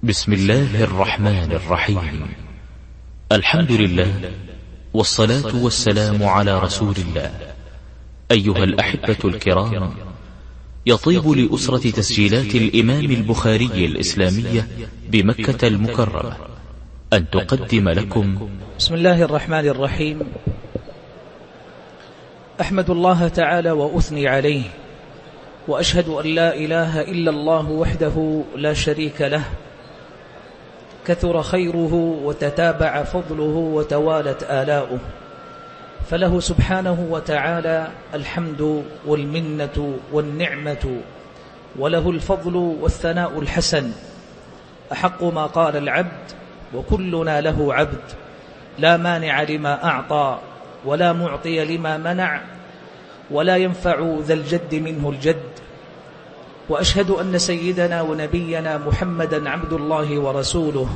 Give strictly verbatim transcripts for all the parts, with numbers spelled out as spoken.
بسم الله الرحمن الرحيم. الحمد لله والصلاة والسلام على رسول الله. أيها الأحبة الكرام، يطيب لأسرة تسجيلات الإمام البخاري الإسلامية بمكة المكرمة أن تقدم لكم بسم الله الرحمن الرحيم. أحمد الله تعالى وأثني عليه، وأشهد أن لا إله إلا الله وحده لا شريك له، كثر خيره وتتابع فضله وتوالت آلاؤه، فله سبحانه وتعالى الحمد والمنة والنعمة، وله الفضل والثناء الحسن. أحق ما قال العبد وكلنا له عبد، لا مانع لما أعطى ولا معطي لما منع، ولا ينفع ذا الجد منه الجد. وأشهد أن سيدنا ونبينا محمدا عبد الله ورسوله،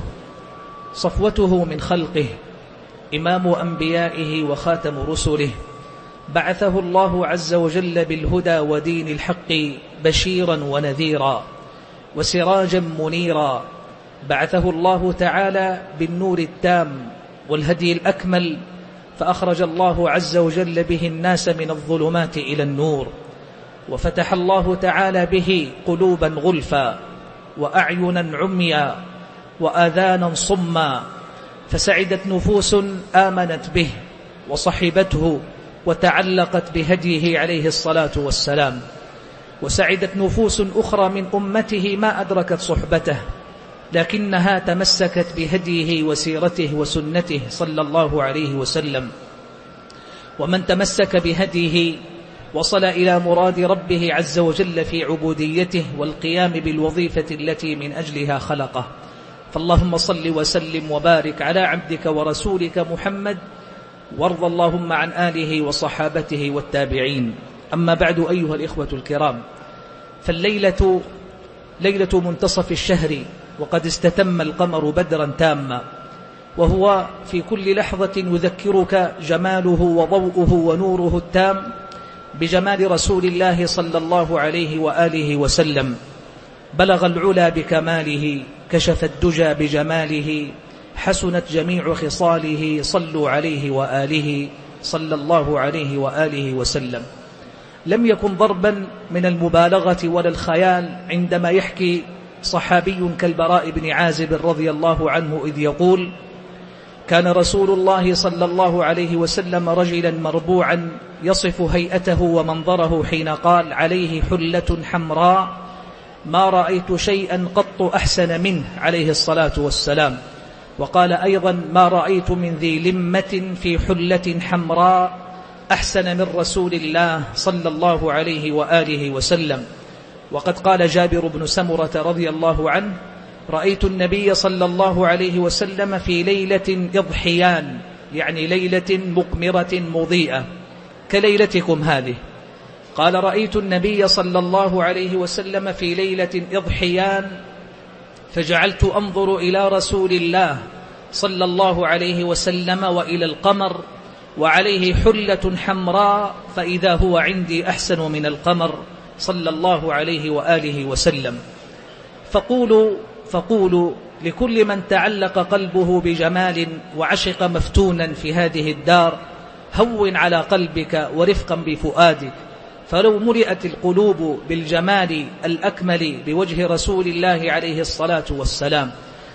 صفوته من خلقه، إمام أنبيائه وخاتم رسله، بعثه الله عز وجل بالهدى ودين الحق بشيرا ونذيرا وسراجا منيرا. بعثه الله تعالى بالنور التام والهدي الأكمل، فأخرج الله عز وجل به الناس من الظلمات إلى النور، وفتح الله تعالى به قلوبا غلفا وأعينا عميا وآذانا صما، فسعدت نفوس آمنت به وصحبته وتعلقت بهديه عليه الصلاة والسلام، وسعدت نفوس أخرى من أمته ما أدركت صحبته لكنها تمسكت بهديه وسيرته وسنته صلى الله عليه وسلم. ومن تمسك بهديه وصل إلى مراد ربه عز وجل في عبوديته والقيام بالوظيفة التي من أجلها خلقه. فاللهم صل وسلم وبارك على عبدك ورسولك محمد، وارض اللهم عن آله وصحابته والتابعين. أما بعد، أيها الإخوة الكرام، فالليلة ليلة منتصف الشهر، وقد استتم القمر بدرا تاما، وهو في كل لحظة يذكرك جماله وضوءه ونوره التام بجمال رسول الله صلى الله عليه وآله وسلم. بلغ العلا بكماله، كشف الدجى بجماله، حسنت جميع خصاله، صلوا عليه وآله صلى الله عليه وآله وسلم. لم يكن ضربا من المبالغة ولا الخيال عندما يحكي صحابي كالبراء بن عازب رضي الله عنه إذ يقول: كان رسول الله صلى الله عليه وسلم رجلا مربوعا، يصف هيئته ومنظره حين قال: عليه حلة حمراء ما رأيت شيئا قط أحسن منه عليه الصلاة والسلام. وقال أيضا: ما رأيت من ذي لمة في حلة حمراء أحسن من رسول الله صلى الله عليه وآله وسلم. وقد قال جابر بن سمرة رضي الله عنه: رأيت النبي صلى الله عليه وسلم في ليلة إضحيان، يعني ليلة مقمرة مضيئة كليلتكم هذه. قال: رأيت النبي صلى الله عليه وسلم في ليلة إضحيان، فجعلت أنظر إلى رسول الله صلى الله عليه وسلم وإلى القمر، وعليه حلة حمراء، فإذا هو عندي أحسن من القمر صلى الله عليه وآله وسلم. فقولوا فقولوا لكل من تعلق قلبه بجمال وعشق مفتونا في هذه الدار: هون على قلبك ورفقا بفؤادك، فلو ملئت القلوب بالجمال الأكمل بوجه رسول الله عليه الصلاة والسلام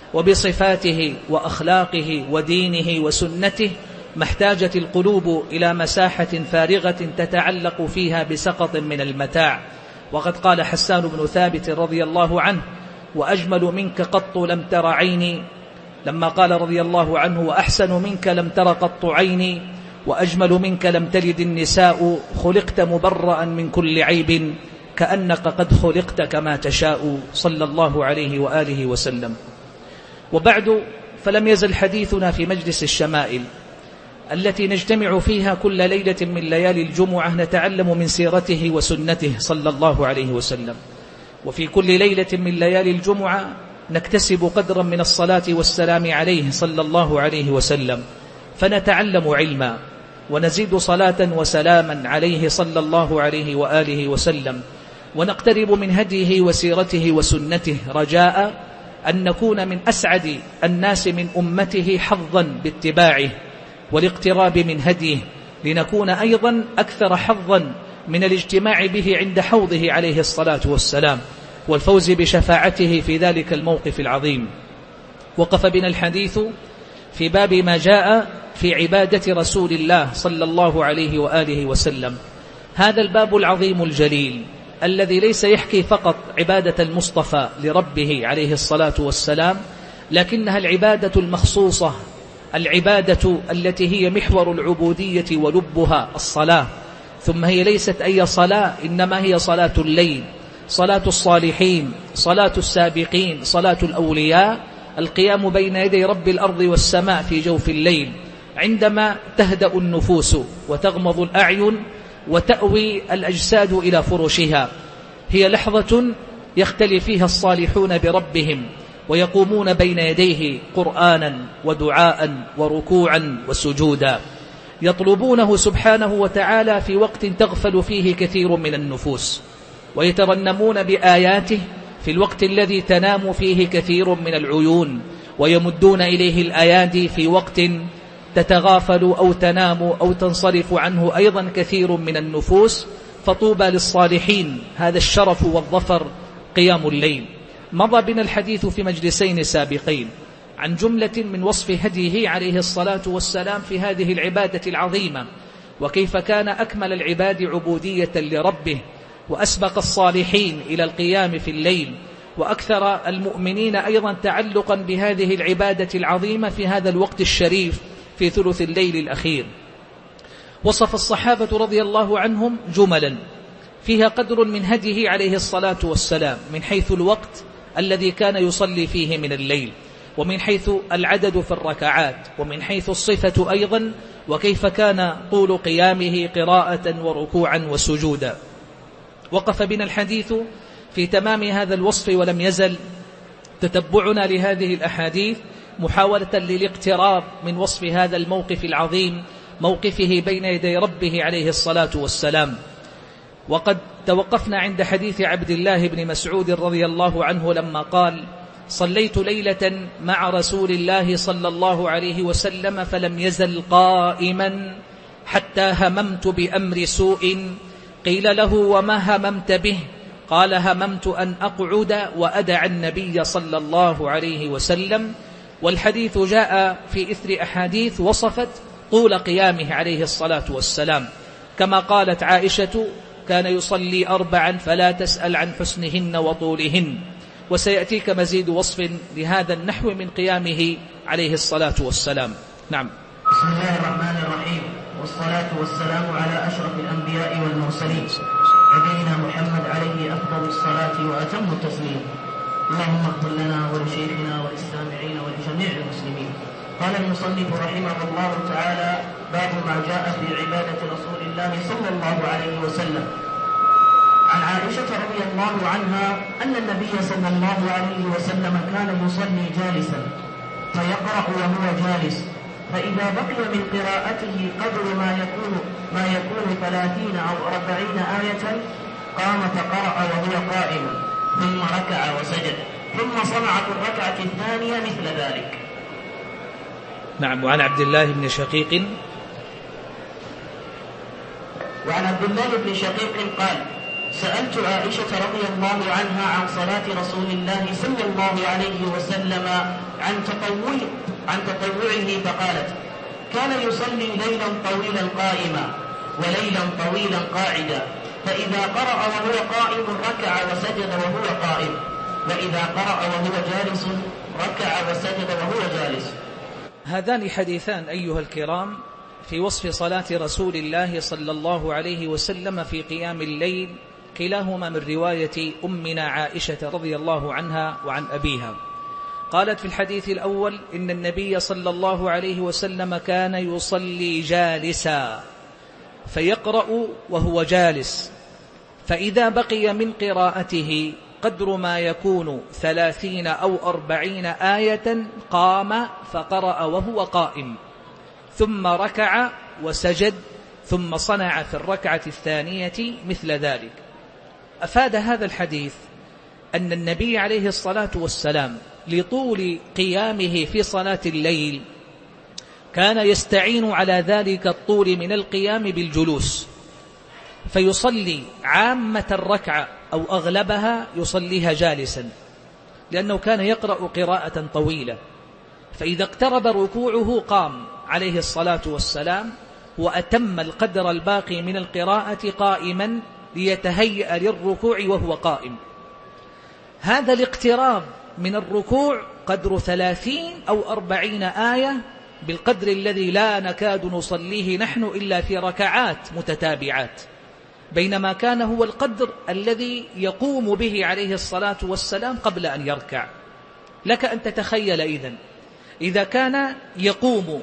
وبصفاته وأخلاقه ودينه وسنته، ما احتاجت القلوب إلى مساحة فارغة تتعلق فيها بسقط من المتاع. وقد قال حسان بن ثابت رضي الله عنه: وأجمل منك قط لم تر عيني، لما قال رضي الله عنه: وأحسن منك لم تر قط عيني، وأجمل منك لم تلد النساء، خلقت مبرأ من كل عيب، كأنك قد خلقت كما تشاء، صلى الله عليه وآله وسلم. وبعد، فلم يزل حديثنا في مجلس الشمائل التي نجتمع فيها كل ليلة من ليالي الجمعة نتعلم من سيرته وسنته صلى الله عليه وسلم. وفي كل ليلة من ليالي الجمعة نكتسب قدرا من الصلاة والسلام عليه صلى الله عليه وسلم، فنتعلم علما ونزيد صلاة وسلاما عليه صلى الله عليه وآله وسلم، ونقترب من هديه وسيرته وسنته رجاء أن نكون من أسعد الناس من أمته حظا باتباعه والاقتراب من هديه، لنكون أيضا أكثر حظا من الاجتماع به عند حوضه عليه الصلاة والسلام والفوز بشفاعته في ذلك الموقف العظيم. وقف بنا الحديث في باب ما جاء في عبادة رسول الله صلى الله عليه وآله وسلم. هذا الباب العظيم الجليل الذي ليس يحكي فقط عبادة المصطفى لربه عليه الصلاة والسلام، لكنها العبادة المخصوصة، العبادة التي هي محور العبودية ولبها الصلاة. ثم هي ليست أي صلاة، إنما هي صلاة الليل، صلاة الصالحين، صلاة السابقين، صلاة الأولياء، القيام بين يدي رب الأرض والسماء في جوف الليل عندما تهدأ النفوس وتغمض الأعين وتأوي الأجساد إلى فرشها. هي لحظة يختلي فيها الصالحون بربهم ويقومون بين يديه قرآنا ودعاء وركوعا وسجودا، يطلبونه سبحانه وتعالى في وقت تغفل فيه كثير من النفوس، ويترنمون بآياته في الوقت الذي تنام فيه كثير من العيون، ويمدون إليه الأيادي في وقت تتغافل أو تنام أو تنصرف عنه أيضا كثير من النفوس. فطوبى للصالحين، هذا الشرف والظفر قيام الليل. مضى بنا الحديث في مجلسين سابقين عن جملة من وصف هديه عليه الصلاة والسلام في هذه العبادة العظيمة، وكيف كان أكمل العباد عبودية لربه، وأسبق الصالحين إلى القيام في الليل، وأكثر المؤمنين أيضا تعلقا بهذه العبادة العظيمة في هذا الوقت الشريف في ثلث الليل الأخير. وصف الصحابة رضي الله عنهم جملا فيها قدر من هديه عليه الصلاة والسلام، من حيث الوقت الذي كان يصلي فيه من الليل، ومن حيث العدد في الركعات، ومن حيث الصفة أيضا، وكيف كان طول قيامه قراءة وركوعا وسجودا. وقف بنا الحديث في تمام هذا الوصف، ولم يزل تتبعنا لهذه الأحاديث محاولة للاقتراب من وصف هذا الموقف العظيم، موقفه بين يدي ربه عليه الصلاة والسلام. وقد توقفنا عند حديث عبد الله بن مسعود رضي الله عنه لما قال: صليت ليلة مع رسول الله صلى الله عليه وسلم فلم يزل قائما حتى هممت بأمر سوء، قيل له: وما هممت به؟ قال: هممت أن أقعد وأدع النبي صلى الله عليه وسلم. والحديث جاء في إثر أحاديث وصفت طول قيامه عليه الصلاة والسلام، كما قالت عائشة: كان يصلي أربعا فلا تسأل عن حسنهن وطولهن. وسيأتيك مزيد وصف لهذا النحو من قيامه عليه الصلاة والسلام. نعم. بسم الله الرحمن الرحيم، والصلاة والسلام على أشرف الأنبياء والمرسلين نبينا محمد عليه أفضل الصلاة وأتم التسليم. اللهم اغفر لنا ولشيخنا وللسامعين ولجميع المسلمين. قال المصنف رحمه الله تعالى: باب ما جاء في عبادة رسول الله صلى الله عليه وسلم. عن عائشة رضي الله عنها أن النبي صلى الله عليه وسلم كان يصلي جالسا فيقرأ وهو جالس، فإذا بقي من قراءته قدر ما يكون ما يكون ثلاثين أو أربعين آية قام فقرأ وهو قائم، ثم ركع وسجد، ثم صنع في الركعة الثانية مثل ذلك. نعم. وعن عبد الله بن شقيق وعن عبد الله بن شقيق قال: سألت عائشة رضي الله عنها عن صلاة رسول الله صلى الله عليه وسلم عن تطوع عن تطوعه فقالت: كان يصلي ليلا طويلا قائما وليلا طويلا قاعدا، فإذا قرأ وهو قائم ركع وسجد وهو قائم، وإذا قرأ وهو جالس ركع وسجد وهو جالس. هذان حديثان أيها الكرام في وصف صلاة رسول الله صلى الله عليه وسلم في قيام الليل، كلاهما من رواية أمنا عائشة رضي الله عنها وعن أبيها. قالت في الحديث الأول: إن النبي صلى الله عليه وسلم كان يصلي جالسا فيقرأ وهو جالس، فإذا بقي من قراءته قدر ما يكون ثلاثين أو أربعين آية قام فقرأ وهو قائم، ثم ركع وسجد، ثم صنع في الركعة الثانية مثل ذلك. أفاد هذا الحديث أن النبي عليه الصلاة والسلام لطول قيامه في صلاة الليل كان يستعين على ذلك الطول من القيام بالجلوس، فيصلي عامة الركعة أو أغلبها يصليها جالسا، لأنه كان يقرأ قراءة طويلة، فإذا اقترب ركوعه قام عليه الصلاة والسلام وأتم القدر الباقي من القراءة قائما ليتهيأ للركوع وهو قائم. هذا الاقتراب من الركوع قدر ثلاثين أو أربعين آية، بالقدر الذي لا نكاد نصليه نحن إلا في ركعات متتابعات، بينما كان هو القدر الذي يقوم به عليه الصلاة والسلام قبل أن يركع. لك أن تتخيل إذن إذا كان يقوم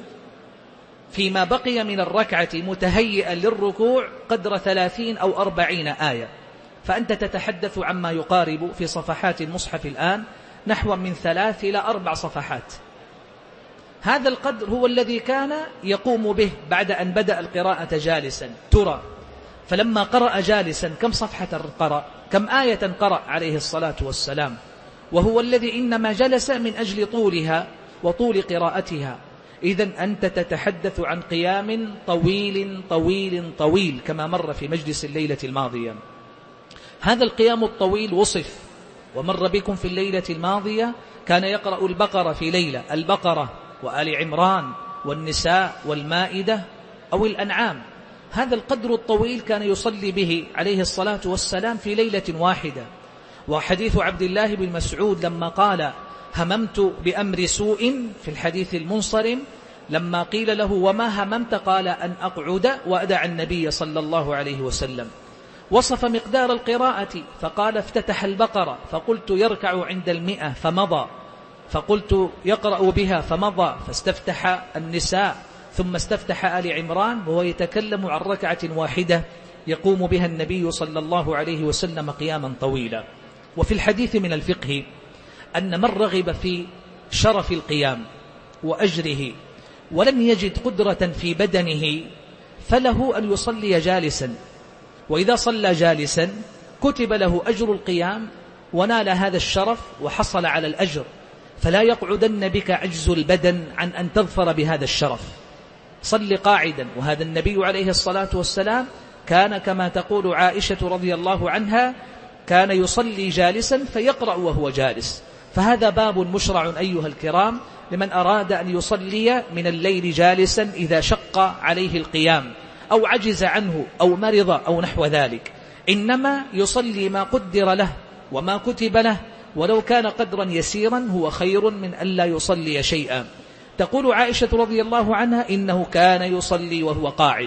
فيما بقي من الركعة متهيئا للركوع قدر ثلاثين أو أربعين آية، فأنت تتحدث عما يقارب في صفحات المصحف الآن نحو من ثلاث إلى أربع صفحات. هذا القدر هو الذي كان يقوم به بعد أن بدأ القراءة جالسا. ترى فلما قرأ جالسا كم صفحة قرأ، كم آية قرأ عليه الصلاة والسلام، وهو الذي إنما جلس من أجل طولها وطول قراءتها. إذن أنت تتحدث عن قيام طويل طويل طويل كما مر في مجلس الليلة الماضية. هذا القيام الطويل وصف ومر بكم في الليلة الماضية، كان يقرأ البقرة في ليلة، البقرة وآل عمران والنساء والمائدة أو الأنعام. هذا القدر الطويل كان يصلي به عليه الصلاة والسلام في ليلة واحدة. وحديث عبد الله بن مسعود لما قال هممت بأمر سوء في الحديث المنصرم، لما قيل له وما هممت قال أن أقعد وأدع النبي صلى الله عليه وسلم. وصف مقدار القراءة فقال افتتح البقرة فقلت يركع عند المئة فمضى، فقلت يقرأ بها فمضى، فاستفتح النساء ثم استفتح آل عمران، وهو يتكلم عن ركعة واحدة يقوم بها النبي صلى الله عليه وسلم قياما طويلا. وفي الحديث من الفقه أن من رغب في شرف القيام وأجره ولم يجد قدرة في بدنه فله أن يصلي جالسا، وإذا صلى جالسا كتب له أجر القيام ونال هذا الشرف وحصل على الأجر، فلا يقعدن بك عجز البدن عن أن تظفر بهذا الشرف. صل قاعدا، وهذا النبي عليه الصلاة والسلام كان كما تقول عائشة رضي الله عنها كان يصلي جالسا فيقرأ وهو جالس. فهذا باب مشرع أيها الكرام لمن أراد أن يصلي من الليل جالسا إذا شق عليه القيام أو عجز عنه أو مرض أو نحو ذلك، إنما يصلي ما قدر له وما كتب له، ولو كان قدرا يسيرا هو خير من ألا يصلي شيئا. تقول عائشة رضي الله عنها إنه كان يصلي وهو قاعد.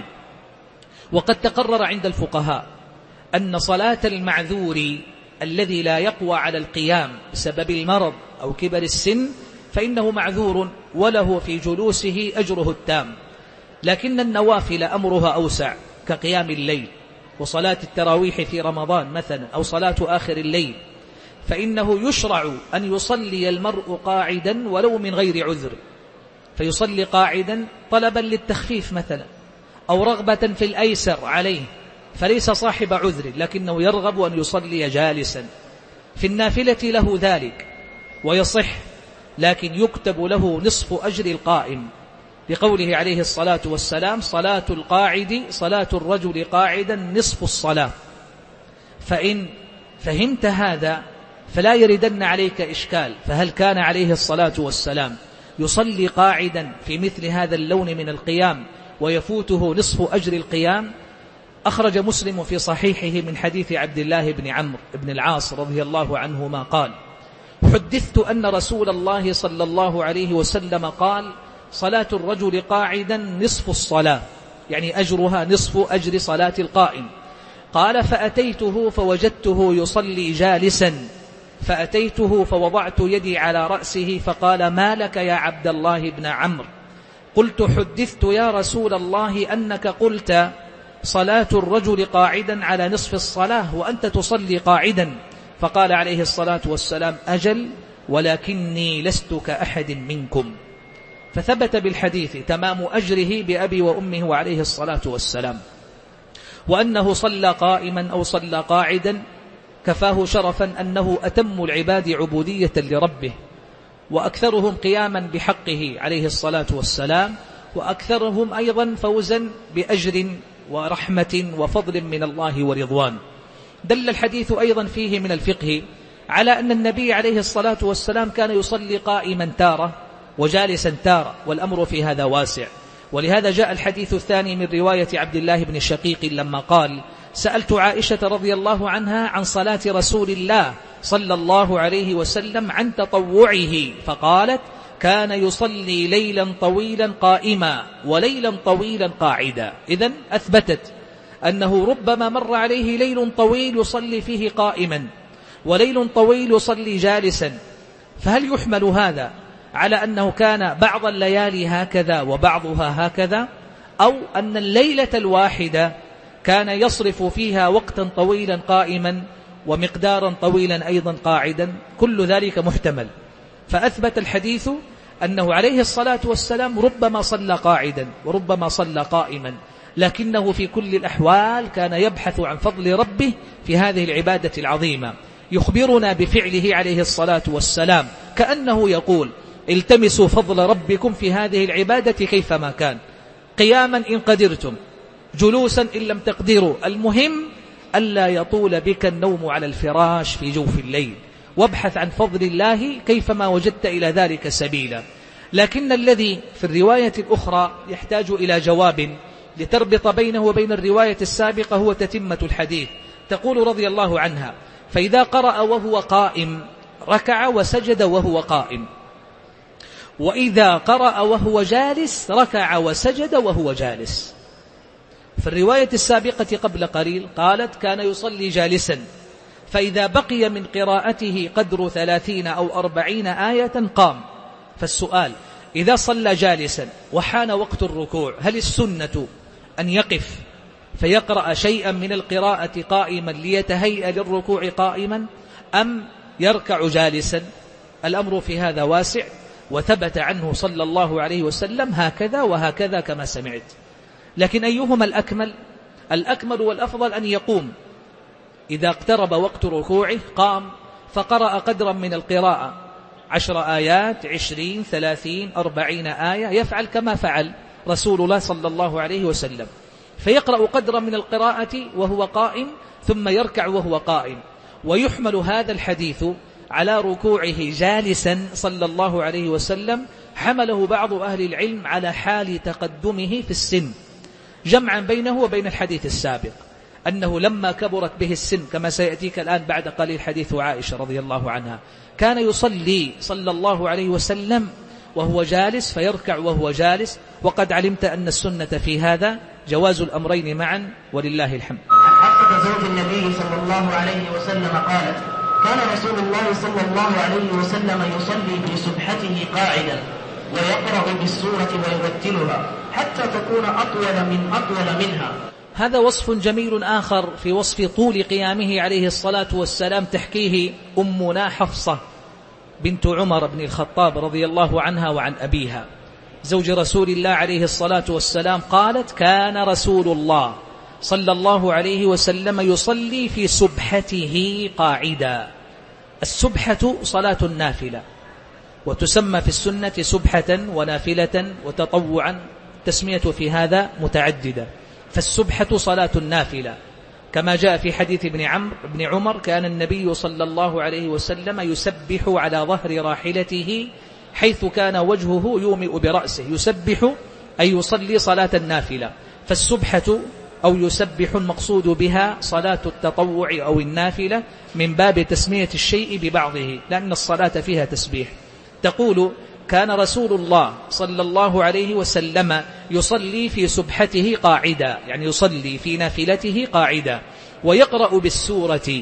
وقد تقرر عند الفقهاء أن صلاة المعذور الذي لا يقوى على القيام بسبب المرض أو كبر السن فإنه معذور وله في جلوسه أجره التام، لكن النوافل أمرها أوسع كقيام الليل وصلاة التراويح في رمضان مثلا أو صلاة آخر الليل، فإنه يشرع أن يصلي المرء قاعدا ولو من غير عذر، فيصلي قاعدا طلبا للتخفيف مثلا أو رغبة في الأيسر عليه، فليس صاحب عذر لكنه يرغب أن يصلي جالسا. في النافلة له ذلك ويصح، لكن يكتب له نصف أجر القائم، لقوله عليه الصلاة والسلام صلاة القاعد صلاة الرجل قاعدا نصف الصلاة. فإن فهمت هذا فلا يردن عليك إشكال، فهل كان عليه الصلاة والسلام يصلي قاعدا في مثل هذا اللون من القيام ويفوته نصف أجر القيام؟ أخرج مسلم في صحيحه من حديث عبد الله بن عمرو بن العاص رضي الله عنهما قال حدثت أن رسول الله صلى الله عليه وسلم قال صلاة الرجل قاعدا نصف الصلاة، يعني أجرها نصف أجر صلاة القائم. قال فأتيته فوجدته يصلي جالسا، فأتيته فوضعت يدي على رأسه فقال ما لك يا عبد الله بن عمرو؟ قلت حدثت يا رسول الله أنك قلت صلاة الرجل قاعدا على نصف الصلاة وأنت تصلي قاعدا. فقال عليه الصلاة والسلام أجل ولكني لست كأحد منكم. فثبت بالحديث تمام أجره بأبي وأمه وعليه الصلاة والسلام، وأنه صلى قائما أو صلى قاعدا كفاه شرفا أنه أتم العباد عبودية لربه، وأكثرهم قياما بحقه عليه الصلاة والسلام، وأكثرهم أيضا فوزا بأجر ورحمة وفضل من الله ورضوان. دل الحديث أيضا فيه من الفقه على أن النبي عليه الصلاة والسلام كان يصلي قائما تارة وجالسا تارة، والأمر في هذا واسع. ولهذا جاء الحديث الثاني من رواية عبد الله بن شقيق لما قال: سألت عائشة رضي الله عنها عن صلاة رسول الله صلى الله عليه وسلم عن تطوعه، فقالت: كان يصلي ليلا طويلا قائما وليلا طويلا قاعدا. إذن أثبتت أنه ربما مر عليه ليل طويل يصلي فيه قائما وليل طويل يصلي جالسا. فهل يحمل هذا على أنه كان بعض الليالي هكذا وبعضها هكذا، أو أن الليلة الواحدة كان يصرف فيها وقتا طويلا قائما ومقدارا طويلا أيضا قاعدا؟ كل ذلك محتمل. فأثبت الحديث أنه عليه الصلاة والسلام ربما صلى قاعدا وربما صلى قائما، لكنه في كل الأحوال كان يبحث عن فضل ربه في هذه العبادة العظيمة. يخبرنا بفعله عليه الصلاة والسلام كأنه يقول: التمسوا فضل ربكم في هذه العبادة كيفما كان، قياما إن قدرتم، جلوسا إن لم تقدروا، المهم ألا يطول بك النوم على الفراش في جوف الليل، وابحث عن فضل الله كيفما وجدت إلى ذلك سبيلا. لكن الذي في الرواية الأخرى يحتاج إلى جواب لتربط بينه وبين الرواية السابقة هو تتمة الحديث. تقول رضي الله عنها: فإذا قرأ وهو قائم ركع وسجد وهو قائم، وإذا قرأ وهو جالس ركع وسجد وهو جالس. في الرواية السابقة قبل قليل قالت: كان يصلي جالسا، فإذا بقي من قراءته قدر ثلاثين أو أربعين آية قام. فالسؤال: إذا صلى جالسا وحان وقت الركوع، هل السنة أن يقف فيقرأ شيئا من القراءة قائما ليتهيأ للركوع قائما، أم يركع جالسا؟ الأمر في هذا واسع، وثبت عنه صلى الله عليه وسلم هكذا وهكذا كما سمعت. لكن أيهما الأكمل؟ الأكمل والأفضل أن يقوم إذا اقترب وقت ركوعه قام فقرأ قدرا من القراءة، عشر آيات، عشرين، ثلاثين، أربعين آية، يفعل كما فعل رسول الله صلى الله عليه وسلم، فيقرأ قدرا من القراءة وهو قائم ثم يركع وهو قائم. ويحمل هذا الحديث على ركوعه جالسا صلى الله عليه وسلم، حمله بعض أهل العلم على حال تقدمه في السن، جمعا بينه وبين الحديث السابق، أنه لما كبرت به السن كما سيأتيك الآن بعد قليل حديث عائشة رضي الله عنها، كان يصلي صلى الله عليه وسلم وهو جالس فيركع وهو جالس. وقد علمت أن السنة في هذا جواز الأمرين معا ولله الحمد. حفصة زوج النبي صلى الله عليه وسلم قالت: كان رسول الله صلى الله عليه وسلم يصلي في سبحته قاعدا ويقرأ بالسورة ويرتلها حتى تكون أطول من أطول منها. هذا وصف جميل آخر في وصف طول قيامه عليه الصلاة والسلام، تحكيه أمنا حفصة بنت عمر بن الخطاب رضي الله عنها وعن أبيها زوج رسول الله عليه الصلاة والسلام، قالت: كان رسول الله صلى الله عليه وسلم يصلي في سبحته قاعدا. السبحة صلاة النافلة، وتسمى في السنة سبحة ونافلة وتطوعا، تسمية في هذا متعددة. فالسبحة صلاة النافلة، كما جاء في حديث ابن عمرو بن عمر: كان النبي صلى الله عليه وسلم يسبح على ظهر راحلته حيث كان وجهه يومئ برأسه. يسبح أي يصلي صلاة النافلة. فالسبحة أو يسبح المقصود بها صلاة التطوع أو النافلة، من باب تسمية الشيء ببعضه، لأن الصلاة فيها تسبيح. تقول: كان رسول الله صلى الله عليه وسلم يصلي في سبحته قاعدا، يعني يصلي في نافلته قاعدا، ويقرأ بالسورة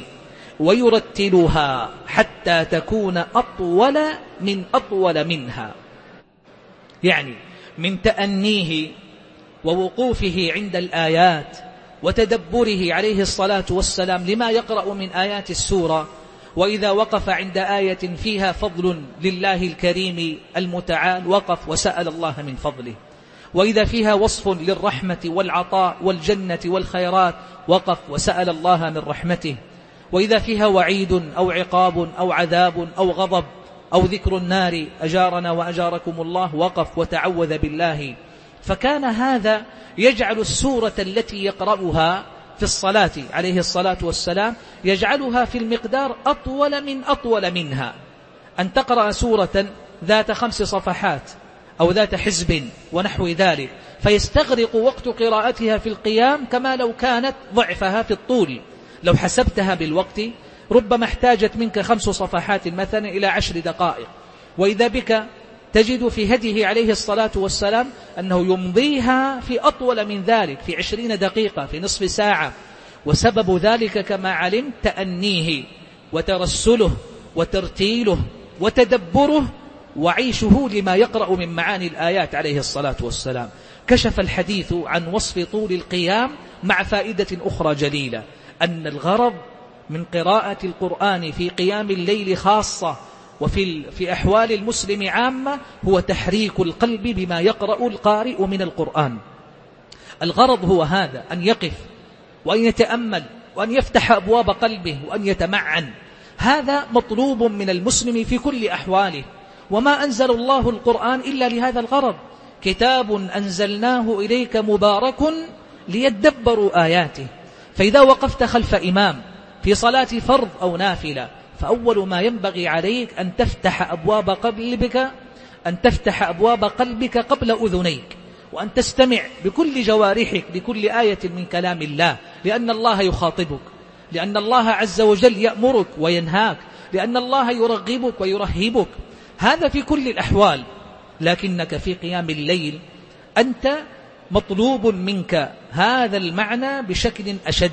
ويرتلها حتى تكون أطول من أطول منها، يعني من تأنيه ووقوفه عند الآيات وتدبره عليه الصلاة والسلام لما يقرأ من آيات السورة. وإذا وقف عند آية فيها فضل لله الكريم المتعال وقف وسأل الله من فضله، وإذا فيها وصف للرحمة والعطاء والجنة والخيرات وقف وسأل الله من رحمته، وإذا فيها وعيد أو عقاب أو عذاب أو غضب أو ذكر النار أجارنا وأجاركم الله، وقف وتعوذ بالله. فكان هذا يجعل السورة التي يقرأها في الصلاة عليه الصلاة والسلام يجعلها في المقدار أطول من أطول منها. أن تقرأ سورة ذات خمس صفحات أو ذات حزب ونحو ذلك، فيستغرق وقت قراءتها في القيام كما لو كانت ضعفها في الطول. لو حسبتها بالوقت ربما احتاجت منك خمس صفحات مثلا إلى عشر دقائق، وإذا بك تجد في هديه عليه الصلاة والسلام أنه يمضيها في أطول من ذلك، في عشرين دقيقة، في نصف ساعة. وسبب ذلك كما علمت تأنيه وترسله وترتيله وتدبره وعيشه لما يقرأ من معاني الآيات عليه الصلاة والسلام. كشف الحديث عن وصف طول القيام مع فائدة أخرى جليلة، أن الغرض من قراءة القرآن في قيام الليل خاصة وفي في أحوال المسلم عامة هو تحريك القلب بما يقرأ القارئ من القرآن. الغرض هو هذا، أن يقف وأن يتأمل وأن يفتح أبواب قلبه وأن يتمعن. هذا مطلوب من المسلم في كل أحواله، وما أنزل الله القرآن إلا لهذا الغرض. كتاب أنزلناه إليك مبارك ليدبروا آياته. فإذا وقفت خلف إمام في صلاة فرض أو نافلة، فأول ما ينبغي عليك أن تفتح أبواب قلبك أن تفتح أبواب قلبك قبل أذنيك، وأن تستمع بكل جوارحك لكل آية من كلام الله، لأن الله يخاطبك، لأن الله عز وجل يأمرك وينهاك، لأن الله يرغبك ويرهبك. هذا في كل الأحوال. لكنك في قيام الليل أنت مطلوب منك هذا المعنى بشكل أشد،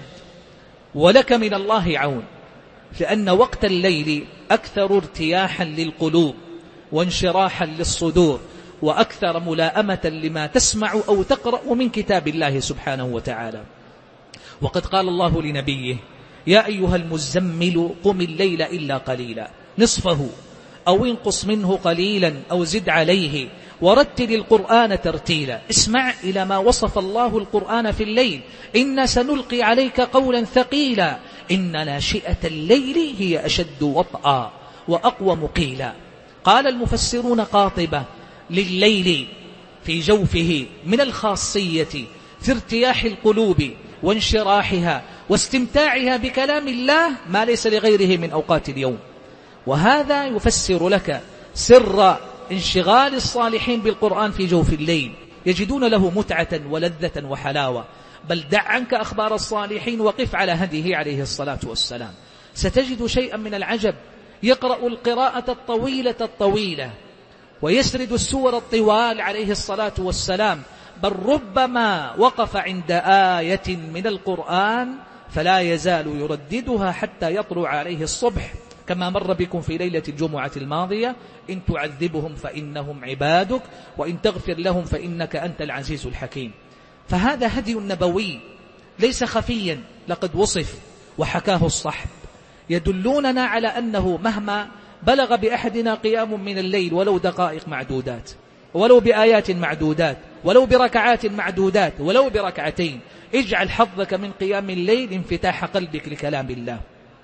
ولك من الله عون، لأن وقت الليل أكثر ارتياحا للقلوب وانشراحا للصدور، وأكثر ملائمة لما تسمع أو تقرأ من كتاب الله سبحانه وتعالى. وقد قال الله لنبيه: يا أيها المزمل قم الليل إلا قليلا نصفه أو انقص منه قليلا أو زد عليه ورتل القرآن ترتيلا. اسمع إلى ما وصف الله القرآن في الليل: إنا سنلقي عليك قولا ثقيلا إن ناشئة الليل هي أشد وطئا وأقوم قيلا. قال المفسرون قاطبة لليل في جوفه من الخاصية في ارتياح القلوب وانشراحها واستمتاعها بكلام الله ما ليس لغيره من أوقات اليوم. وهذا يفسر لك سر انشغال الصالحين بالقرآن في جوف الليل، يجدون له متعة ولذة وحلاوة. بل دع عنك أخبار الصالحين وقف على هديه عليه الصلاة والسلام، ستجد شيئا من العجب. يقرأ القراءة الطويلة الطويلة ويسرد السور الطوال عليه الصلاة والسلام، بل ربما وقف عند آية من القرآن فلا يزال يرددها حتى يطلع عليه الصبح، كما مر بكم في ليلة الجمعة الماضية: إن تعذبهم فإنهم عبادك وإن تغفر لهم فإنك أنت العزيز الحكيم. فهذا هدي نبوي ليس خفيا، لقد وصف وحكاه الصحب، يدلوننا على أنه مهما بلغ بأحدنا قيام من الليل ولو دقائق معدودات، ولو بآيات معدودات، ولو بركعات معدودات، ولو بركعتين، اجعل حظك من قيام الليل انفتاح قلبك لكلام الله.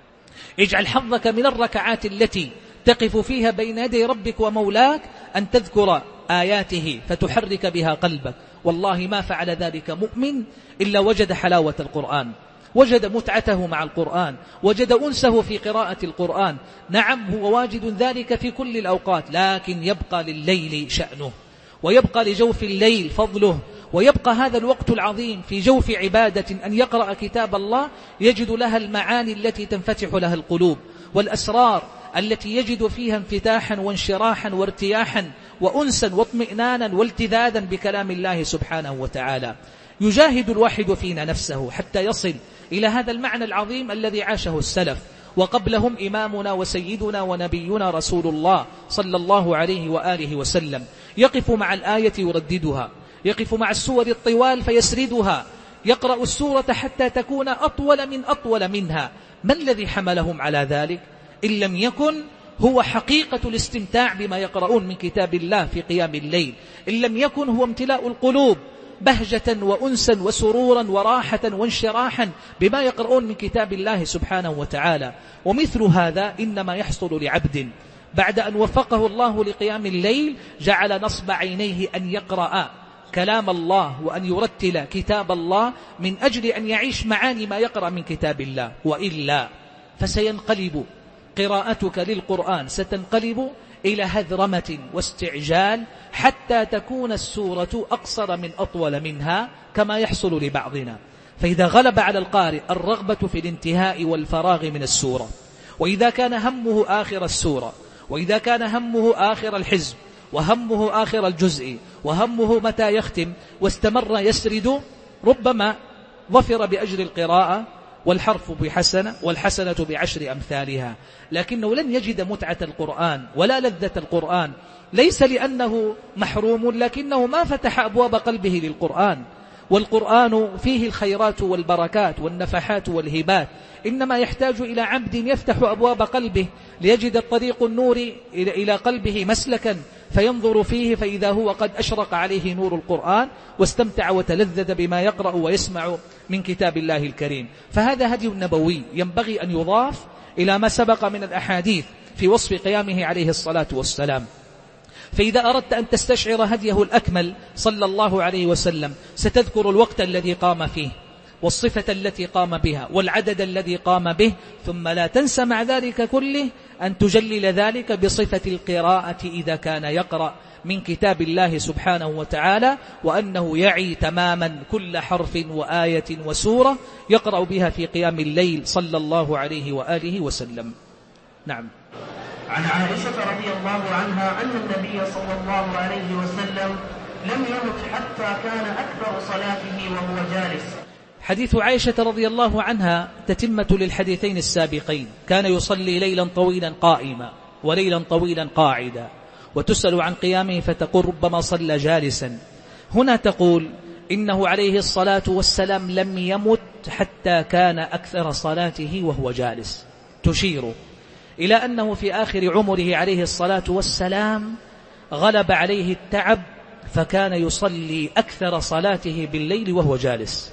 اجعل حظك من الركعات التي تقف فيها بين يدي ربك ومولاك أن تذكر آياته فتحرك بها قلبك. والله ما فعل ذلك مؤمن إلا وجد حلاوة القرآن، وجد متعته مع القرآن، وجد أنسه في قراءة القرآن. نعم هو واجد ذلك في كل الأوقات، لكن يبقى لليل شأنه، ويبقى لجوف الليل فضله، ويبقى هذا الوقت العظيم في جوف عبادة أن يقرأ كتاب الله يجد لها المعاني التي تنفتح لها القلوب، والأسرار التي يجد فيها انفتاحا وانشراحا وارتياحا وأنسا واطمئنانا والتذاذا بكلام الله سبحانه وتعالى. يجاهد الواحد فينا نفسه حتى يصل إلى هذا المعنى العظيم الذي عاشه السلف، وقبلهم إمامنا وسيدنا ونبينا رسول الله صلى الله عليه وآله وسلم. يقف مع الآية يرددها، يقف مع السور الطوال فيسردها، يقرأ السورة حتى تكون أطول من أطول منها. ما الذي حملهم على ذلك؟ إن لم يكن هو حقيقة الاستمتاع بما يقرؤون من كتاب الله في قيام الليل، إن لم يكن هو امتلاء القلوب بهجة وأنسا وسرورا وراحة وانشراحا بما يقرؤون من كتاب الله سبحانه وتعالى. ومثل هذا إنما يحصل لعبد بعد أن وفقه الله لقيام الليل جعل نصب عينيه أن يقرأ كلام الله وأن يرتل كتاب الله من أجل أن يعيش معاني ما يقرأ من كتاب الله، وإلا فسينقلب قراءتك للقرآن ستنقلب إلى هذرمة واستعجال حتى تكون السورة أقصر من أطول منها كما يحصل لبعضنا. فإذا غلب على القارئ الرغبة في الانتهاء والفراغ من السورة، وإذا كان همه آخر السورة، وإذا كان همه آخر الحزب، وهمه آخر الجزء، وهمه متى يختم، واستمر يسرد، ربما ظفر بأجر القراءة والحرف بحسنة والحسنة بعشر أمثالها، لكنه لن يجد متعة القرآن ولا لذة القرآن، ليس لأنه محروم، لكنه ما فتح أبواب قلبه للقرآن. والقرآن فيه الخيرات والبركات والنفحات والهبات، إنما يحتاج إلى عبد يفتح أبواب قلبه ليجد الطريق النور إلى قلبه مسلكا فينظر فيه، فإذا هو قد أشرق عليه نور القرآن واستمتع وتلذذ بما يقرأ ويسمع من كتاب الله الكريم. فهذا هدي نبوي ينبغي أن يضاف إلى ما سبق من الأحاديث في وصف قيامه عليه الصلاة والسلام. فإذا أردت أن تستشعر هديه الأكمل صلى الله عليه وسلم ستذكر الوقت الذي قام فيه، والصفة التي قام بها، والعدد الذي قام به، ثم لا تنسى مع ذلك كله أن تجلل ذلك بصفة القراءة إذا كان يقرأ من كتاب الله سبحانه وتعالى، وأنه يعي تماما كل حرف وآية وسورة يقرأ بها في قيام الليل صلى الله عليه وآله وسلم. نعم. عن عائشة رضي الله عنها أن النبي صلى الله عليه وسلم لم يمت حتى كان أكثر صلاته وهو جالس. حديث عائشة رضي الله عنها تتمة للحديثين السابقين، كان يصلي ليلا طويلا قائما وليلا طويلا قاعدا، وتسأل عن قيامه فتقول ربما صلى جالسا. هنا تقول إنه عليه الصلاة والسلام لم يمت حتى كان أكثر صلاته وهو جالس، تشير إلى أنه في آخر عمره عليه الصلاة والسلام غلب عليه التعب فكان يصلي أكثر صلاته بالليل وهو جالس،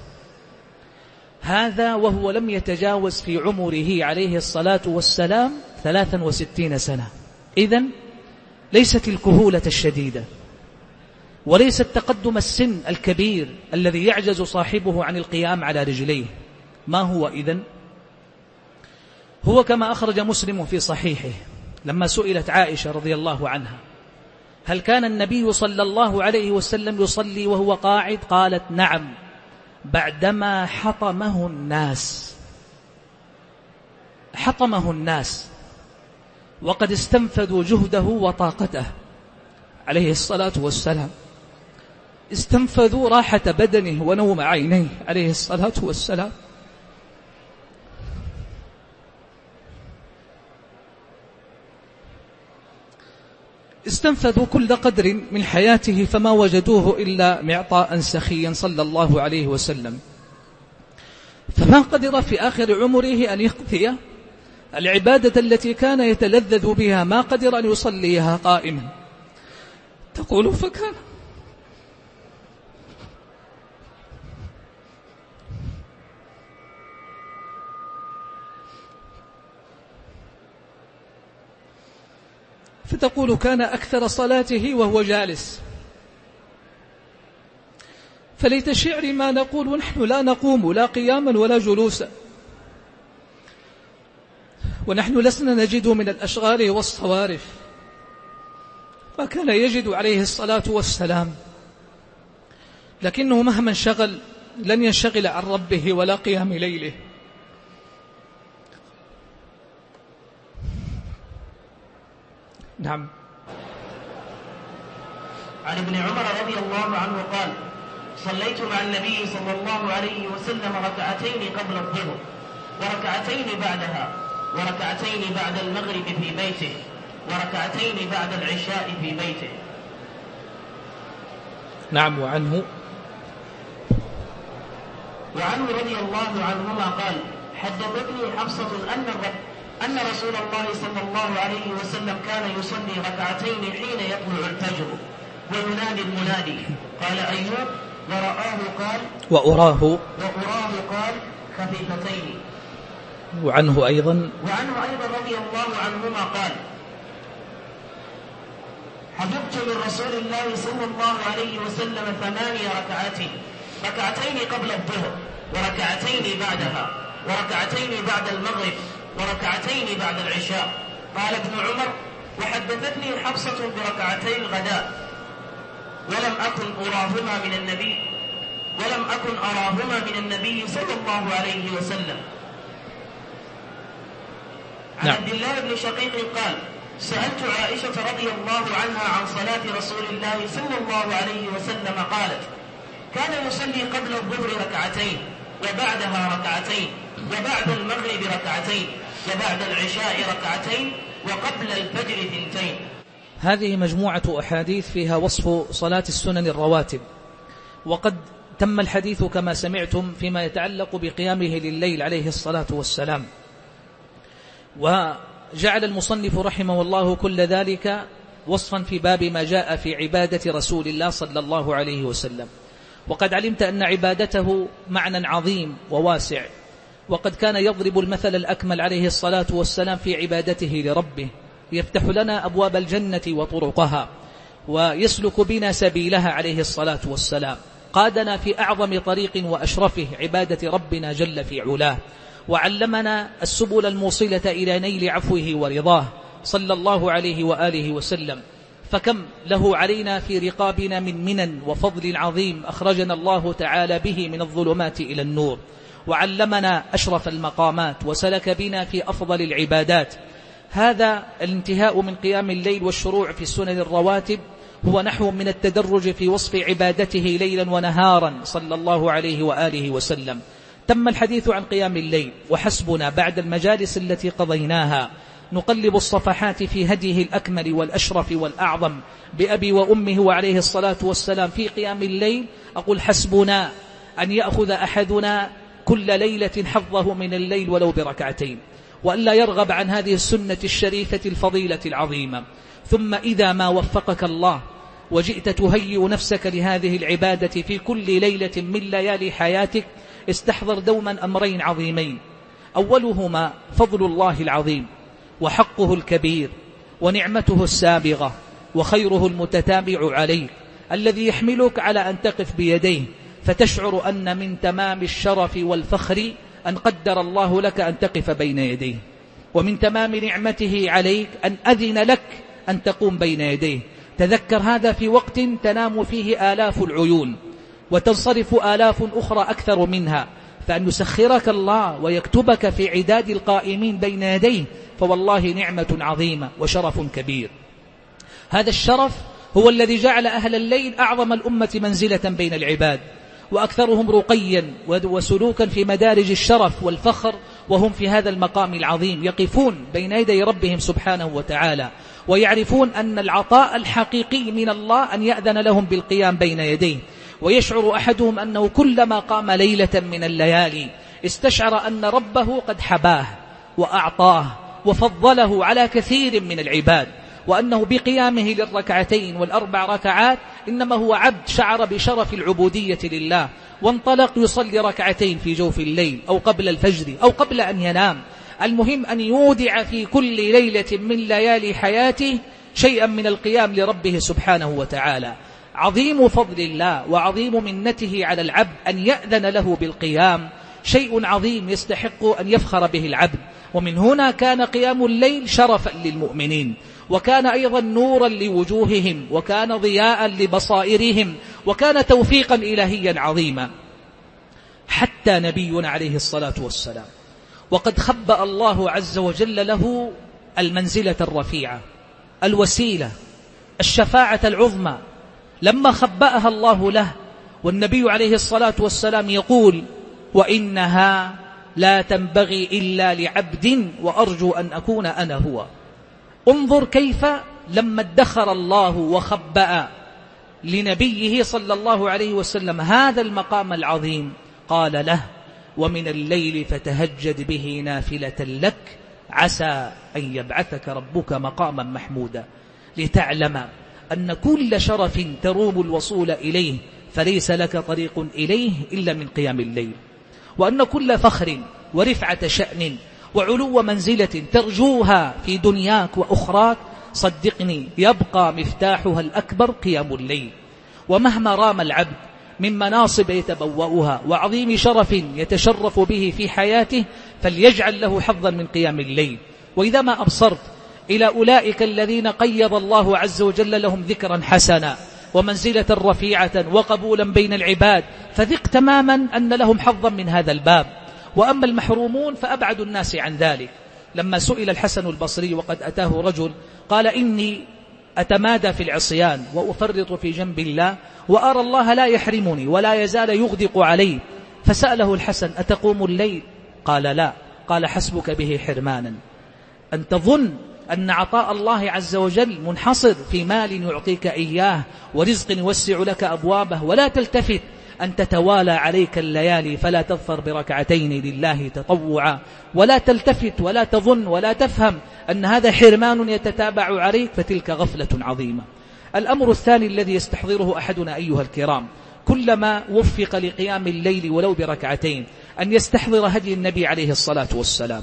هذا وهو لم يتجاوز في عمره عليه الصلاة والسلام ثلاثا وستين سنة. إذن ليست الكهولة الشديدة وليس التقدم السن الكبير الذي يعجز صاحبه عن القيام على رجليه. ما هو إذن؟ هو كما أخرج مسلم في صحيحه لما سئلت عائشة رضي الله عنها هل كان النبي صلى الله عليه وسلم يصلي وهو قاعد؟ قالت نعم، بعدما حطمه الناس حطمه الناس وقد استنفذوا جهده وطاقته عليه الصلاة والسلام، استنفذوا راحة بدنه ونوم عينيه عليه الصلاة والسلام. استنفذوا كل قدر من حياته فما وجدوه إلا معطاء سخيا صلى الله عليه وسلم، فما قدر في آخر عمره أن يقضي العبادة التي كان يتلذذ بها، ما قدر أن يصليها قائما. تقول فكان فتقول كان أكثر صلاته وهو جالس. فليت شعري ما نقول ونحن لا نقوم لا قياما ولا جلوسا، ونحن لسنا نجد من الأشغال والصوارف ما كان يجد عليه الصلاة والسلام، لكنه مهما انشغل لن ينشغل عن ربه ولا قيام ليله. نعم. عن ابن عمر رضي الله عنه قال صليت مع النبي صلى الله عليه وسلم ركعتين قبل الظهر وركعتين بعدها وركعتين بعد المغرب في بيته وركعتين بعد العشاء في بيته. نعم. وعنه وعنه رضي الله عنهما قال حدثتني حفصة أن أن رسول الله صلى الله عليه وسلم كان يصلي ركعتين حين يطلع الفجر وينادي المنادي قال أيوب ورآه قال وأراه وأراه قال خفيفتين. وعنه أيضا وعنه أيضا رضي الله عنهما قال حفظت من رسول الله صلى الله عليه وسلم ثماني ركعات، ركعتين قبل الظهر وركعتين بعدها وركعتين بعد المغرب وركعتين بعد العشاء. قال ابن عمر: وحدثتني حفصة بركعتي الغداء ولم أكن أراهما من النبي ولم أكن أراهما من النبي صلى الله عليه وسلم. عن عبد الله بن شقيق قال: سألت عائشة رضي الله عنها عن صلاة رسول الله صلى الله عليه وسلم، قالت: كان يصلي قبل الظهر ركعتين وبعدها ركعتين وبعد المغرب ركعتين وبعد العشاء ركعتين وقبل الفجر ثنتين. هذه مجموعة أحاديث فيها وصف صلاة السنن الرواتب، وقد تم الحديث كما سمعتم فيما يتعلق بقيامه لليل عليه الصلاة والسلام. وجعل المصنف رحمه الله كل ذلك وصفا في باب ما جاء في عبادة رسول الله صلى الله عليه وسلم. وقد علمت أن عبادته معنى عظيم وواسع، وقد كان يضرب المثل الأكمل عليه الصلاة والسلام في عبادته لربه، يفتح لنا أبواب الجنة وطرقها ويسلك بنا سبيلها عليه الصلاة والسلام. قادنا في أعظم طريق وأشرفه عبادة ربنا جل في علاه، وعلمنا السبل الموصلة إلى نيل عفوه ورضاه صلى الله عليه وآله وسلم. فكم له علينا في رقابنا من منن وفضل عظيم أخرجنا الله تعالى به من الظلمات إلى النور، وعلمنا أشرف المقامات وسلك بنا في أفضل العبادات. هذا الانتهاء من قيام الليل والشروع في السنن الرواتب هو نحو من التدرج في وصف عبادته ليلا ونهارا صلى الله عليه وآله وسلم. تم الحديث عن قيام الليل، وحسبنا بعد المجالس التي قضيناها نقلب الصفحات في هديه الأكمل والأشرف والأعظم بأبي وأمه وعليه الصلاة والسلام في قيام الليل. أقول حسبنا أن يأخذ أحدنا كل ليلة حظه من الليل ولو بركعتين، وأن لا يرغب عن هذه السنة الشريفة الفضيلة العظيمة. ثم إذا ما وفقك الله وجئت تهيئ نفسك لهذه العبادة في كل ليلة من ليالي حياتك، استحضر دوما أمرين عظيمين: أولهما فضل الله العظيم وحقه الكبير ونعمته السابغة وخيره المتتابع عليك، الذي يحملك على أن تقف بيديه فتشعر أن من تمام الشرف والفخر أن قدر الله لك أن تقف بين يديه، ومن تمام نعمته عليك أن أذن لك أن تقوم بين يديه. تذكر هذا في وقت تنام فيه آلاف العيون وتنصرف آلاف أخرى أكثر منها، فأن يسخرك الله ويكتبك في عداد القائمين بين يديه فوالله نعمة عظيمة وشرف كبير. هذا الشرف هو الذي جعل أهل الليل أعظم الأمة منزلة بين العباد، وأكثرهم رقيا وسلوكا في مدارج الشرف والفخر، وهم في هذا المقام العظيم يقفون بين يدي ربهم سبحانه وتعالى، ويعرفون أن العطاء الحقيقي من الله أن يأذن لهم بالقيام بين يديه. ويشعر أحدهم أنه كلما قام ليلة من الليالي استشعر أن ربه قد حباه وأعطاه وفضله على كثير من العباد، وأنه بقيامه للركعتين والأربع ركعات إنما هو عبد شعر بشرف العبودية لله، وانطلق يصلي ركعتين في جوف الليل أو قبل الفجر أو قبل أن ينام. المهم أن يودع في كل ليلة من ليالي حياته شيئا من القيام لربه سبحانه وتعالى. عظيم فضل الله وعظيم منته على العبد أن يأذن له بالقيام، شيء عظيم يستحق أن يفخر به العبد. ومن هنا كان قيام الليل شرفا للمؤمنين، وكان أيضا نورا لوجوههم، وكان ضياء لبصائرهم، وكان توفيقا إلهيا عظيما. حتى نبينا عليه الصلاة والسلام وقد خبأ الله عز وجل له المنزلة الرفيعة، الوسيلة، الشفاعة العظمى، لما خبأها الله له، والنبي عليه الصلاة والسلام يقول: وإنها لا تنبغي إلا لعبد وأرجو أن أكون أنا هو. انظر كيف لما ادخر الله وخبأ لنبيه صلى الله عليه وسلم هذا المقام العظيم، قال له: ومن الليل فتهجد به نافلة لك عسى أن يبعثك ربك مقاما محمودا، لتعلم أن كل شرف تروم الوصول إليه فليس لك طريق إليه إلا من قيام الليل، وأن كل فخر ورفعة شأن وعلو منزلة ترجوها في دنياك وأخراك صدقني يبقى مفتاحها الأكبر قيام الليل. ومهما رام العبد من مناصب يتبوأها وعظيم شرف يتشرف به في حياته فليجعل له حظا من قيام الليل. وإذا ما أبصرت إلى أولئك الذين قيض الله عز وجل لهم ذكرا حسنا ومنزلة رفيعة وقبولا بين العباد فثق تماما أن لهم حظا من هذا الباب. وأما المحرومون فأبعد الناس عن ذلك. لما سئل الحسن البصري وقد أتاه رجل قال إني أتمادى في العصيان وأفرط في جنب الله وأرى الله لا يحرمني ولا يزال يغدق علي، فسأله الحسن أتقوم الليل؟ قال لا. قال حسبك به حرمانا، أن تظن أن عطاء الله عز وجل منحصر في مال يعطيك إياه ورزق يوسع لك أبوابه، ولا تلتفت أن تتوالى عليك الليالي فلا تظفر بركعتين لله تطوعا، ولا تلتفت ولا تظن ولا تفهم أن هذا حرمان يتتابع عليك، فتلك غفلة عظيمة. الأمر الثاني الذي يستحضره أحدنا أيها الكرام كلما وفق لقيام الليل ولو بركعتين أن يستحضر هدي النبي عليه الصلاة والسلام،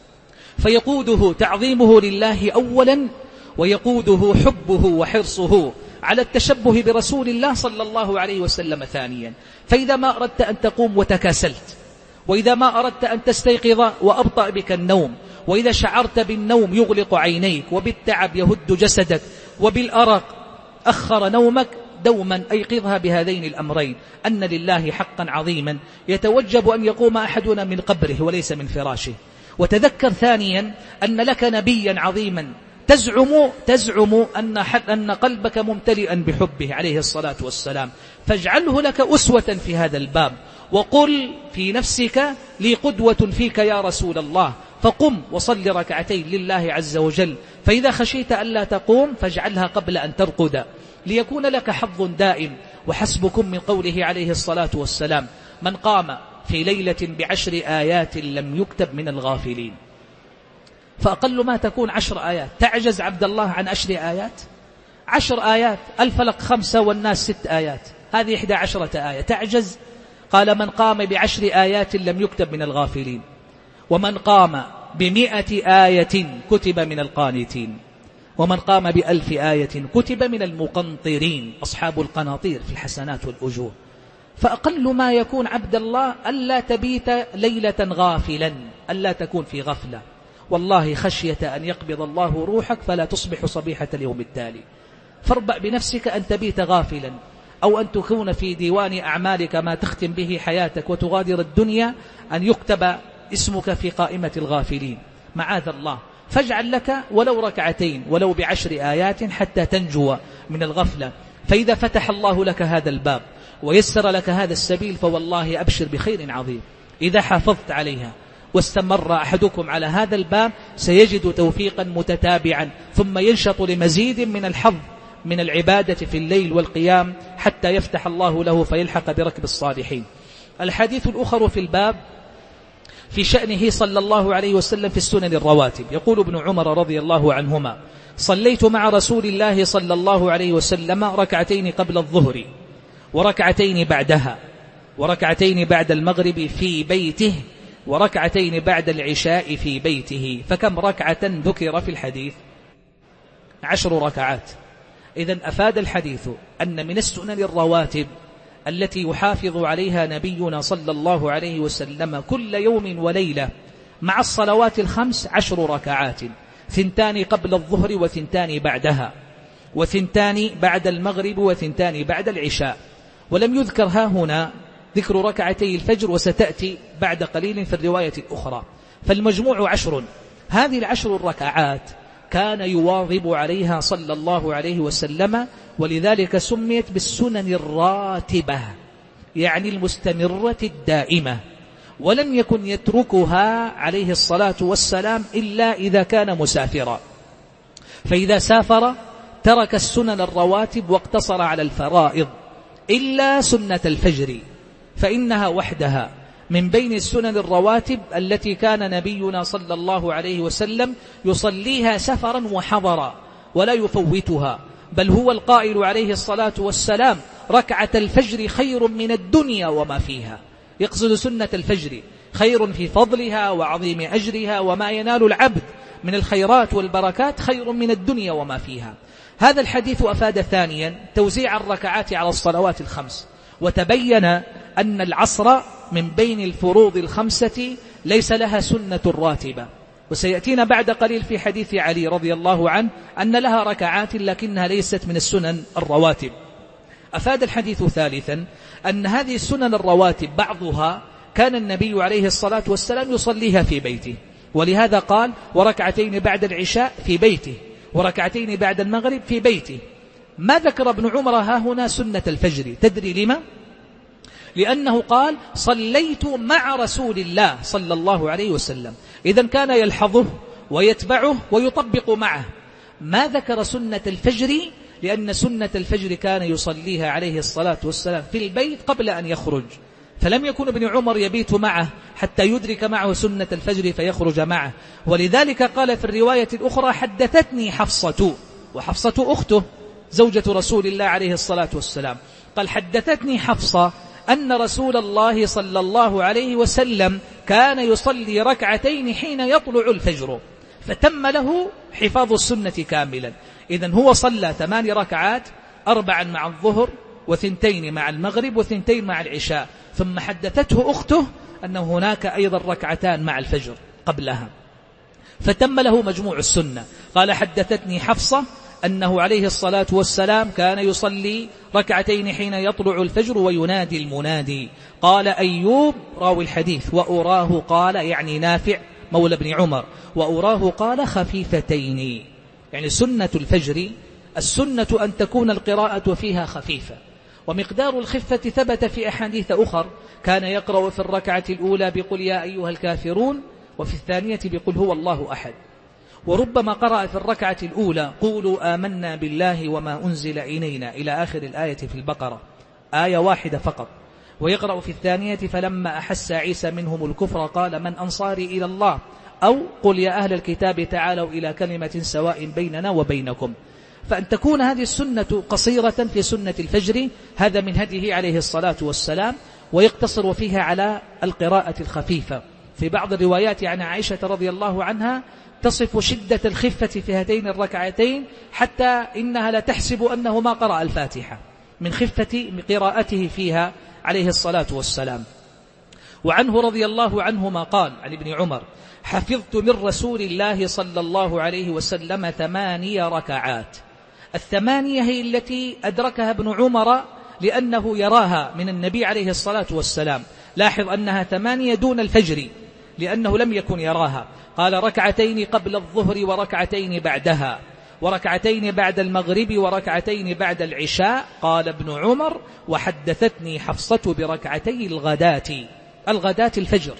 فيقوده تعظيمه لله أولا، ويقوده حبه وحرصه على التشبه برسول الله صلى الله عليه وسلم ثانيا. فإذا ما أردت أن تقوم وتكاسلت، وإذا ما أردت أن تستيقظ وأبطأ بك النوم، وإذا شعرت بالنوم يغلق عينيك وبالتعب يهد جسدك وبالأرق أخر نومك، دوما أيقظها بهذين الأمرين: أن لله حقا عظيما يتوجب أن يقوم أحدنا من قبره وليس من فراشه. وتذكر ثانيا أن لك نبيا عظيما تزعم, تزعم أن, أن قلبك ممتلئا بحبه عليه الصلاة والسلام، فاجعله لك أسوة في هذا الباب، وقل في نفسك لي قدوة فيك يا رسول الله، فقم وصل ركعتين لله عز وجل. فإذا خشيت ألا تقوم فاجعلها قبل أن ترقد ليكون لك حظ دائم. وحسبكم من قوله عليه الصلاة والسلام: من قام في ليلة بعشر آيات لم يكتب من الغافلين. فأقل ما تكون عشر آيات. تعجز عبد الله عن عشر آيات؟ عشر آيات، الفلق خمسة والناس ست آيات، هذه إحدى عشرة آية. تعجز؟ قال: من قام بعشر آيات لم يكتب من الغافلين، ومن قام بمئة آية كتب من القانتين، ومن قام بألف آية كتب من المقنطرين، أصحاب القناطير في الحسنات والأجور. فأقل ما يكون عبد الله ألا تبيت ليلة غافلا، ألا تكون في غفلة، والله خشية أن يقبض الله روحك فلا تصبح صبيحة اليوم التالي. فاربأ بنفسك أن تبيت غافلا، أو أن تكون في ديوان أعمالك ما تختم به حياتك وتغادر الدنيا أن يكتب اسمك في قائمة الغافلين، معاذ الله. فاجعل لك ولو ركعتين ولو بعشر آيات حتى تنجو من الغفلة. فإذا فتح الله لك هذا الباب ويسر لك هذا السبيل فوالله أبشر بخير عظيم. إذا حافظت عليها واستمر أحدكم على هذا الباب سيجد توفيقا متتابعا، ثم ينشط لمزيد من الحظ من العبادة في الليل والقيام حتى يفتح الله له فيلحق بركب الصالحين. الحديث الأخر في الباب في شأنه صلى الله عليه وسلم في السنن الرواتب. يقول ابن عمر رضي الله عنهما: صليت مع رسول الله صلى الله عليه وسلم ركعتين قبل الظهر وركعتين بعدها وركعتين بعد المغرب في بيته وركعتين بعد العشاء في بيته. فكم ركعة ذكر في الحديث؟ عشر ركعات. إذن أفاد الحديث أن من السنن الرواتب التي يحافظ عليها نبينا صلى الله عليه وسلم كل يوم وليلة مع الصلوات الخمس عشر ركعات، ثنتان قبل الظهر وثنتان بعدها، وثنتان بعد المغرب وثنتان بعد العشاء. ولم يذكر ها هنا ذكر ركعتي الفجر، وستأتي بعد قليل في الرواية الأخرى. فالمجموع عشر. هذه العشر الركعات كان يواظب عليها صلى الله عليه وسلم، ولذلك سميت بالسنن الراتبة، يعني المستمرة الدائمة. ولم يكن يتركها عليه الصلاة والسلام إلا إذا كان مسافرا، فإذا سافر ترك السنن الرواتب واقتصر على الفرائض إلا سنة الفجر، فإنها وحدها من بين السنن الرواتب التي كان نبينا صلى الله عليه وسلم يصليها سفرا وحضرا ولا يفوتها، بل هو القائل عليه الصلاة والسلام: ركعة الفجر خير من الدنيا وما فيها. يقصد سنة الفجر، خير في فضلها وعظيم أجرها وما ينال العبد من الخيرات والبركات خير من الدنيا وما فيها. هذا الحديث أفاد ثانيا توزيع الركعات على الصلوات الخمس، وتبين أن العصر من بين الفروض الخمسة ليس لها سنة راتبة، وسيأتينا بعد قليل في حديث علي رضي الله عنه أن لها ركعات لكنها ليست من السنن الرواتب. أفاد الحديث ثالثا أن هذه السنن الرواتب بعضها كان النبي عليه الصلاة والسلام يصليها في بيته، ولهذا قال وركعتين بعد العشاء في بيته وركعتين بعد المغرب في بيته. ما ذكر ابن عمر ها هنا سنة الفجر، تدري لما؟ لأنه قال صليت مع رسول الله صلى الله عليه وسلم، إذن كان يلحظه ويتبعه ويطبق معه. ما ذكر سنة الفجر لأن سنة الفجر كان يصليها عليه الصلاة والسلام في البيت قبل أن يخرج، فلم يكن ابن عمر يبيت معه حتى يدرك معه سنة الفجر فيخرج معه. ولذلك قال في الرواية الأخرى حدثتني حفصة، وحفصة أخته زوجة رسول الله عليه الصلاة والسلام، قال حدثتني حفصة أن رسول الله صلى الله عليه وسلم كان يصلي ركعتين حين يطلع الفجر، فتم له حفاظ السنة كاملا. إذن هو صلى ثمان ركعات، أربعا مع الظهر وثنتين مع المغرب وثنتين مع العشاء، ثم حدثته أخته أن هناك أيضا ركعتان مع الفجر قبلها، فتم له مجموع السنة. قال حدثتني حفصة أنه عليه الصلاة والسلام كان يصلي ركعتين حين يطلع الفجر وينادي المنادي. قال أيوب راوي الحديث وأراه قال، يعني نافع مولى بن عمر، وأراه قال خفيفتين، يعني سنة الفجر السنة أن تكون القراءة فيها خفيفة، ومقدار الخفة ثبت في أحاديث أخر، كان يقرأ في الركعة الأولى بقل يا أيها الكافرون، وفي الثانية بقل هو الله أحد، وربما قرأ في الركعة الأولى قولوا آمنا بالله وما أنزل إلينا إلى آخر الآية في البقرة، آية واحدة فقط، ويقرأ في الثانية فلما أحس عيسى منهم الكفر قال من أنصاري إلى الله، أو قل يا أهل الكتاب تعالوا إلى كلمة سواء بيننا وبينكم. فأن تكون هذه السنة قصيرة في سنة الفجر هذا من هديه عليه الصلاة والسلام، ويقتصر فيها على القراءة الخفيفة. في بعض الروايات عن عائشة رضي الله عنها تصف شدة الخفة في هاتين الركعتين حتى إنها لا تحسب أنه ما قرأ الفاتحة من خفة قراءته فيها عليه الصلاة والسلام. وعنه رضي الله عنهما قال عن ابن عمر حفظت من رسول الله صلى الله عليه وسلم ثمانية ركعات. الثمانية هي التي أدركها ابن عمر لأنه يراها من النبي عليه الصلاة والسلام. لاحظ أنها ثمانية دون الفجر لأنه لم يكن يراها. قال ركعتين قبل الظهر وركعتين بعدها وركعتين بعد المغرب وركعتين بعد العشاء. قال ابن عمر وحدثتني حفصة بركعتي الغداة. الغداة الفجر.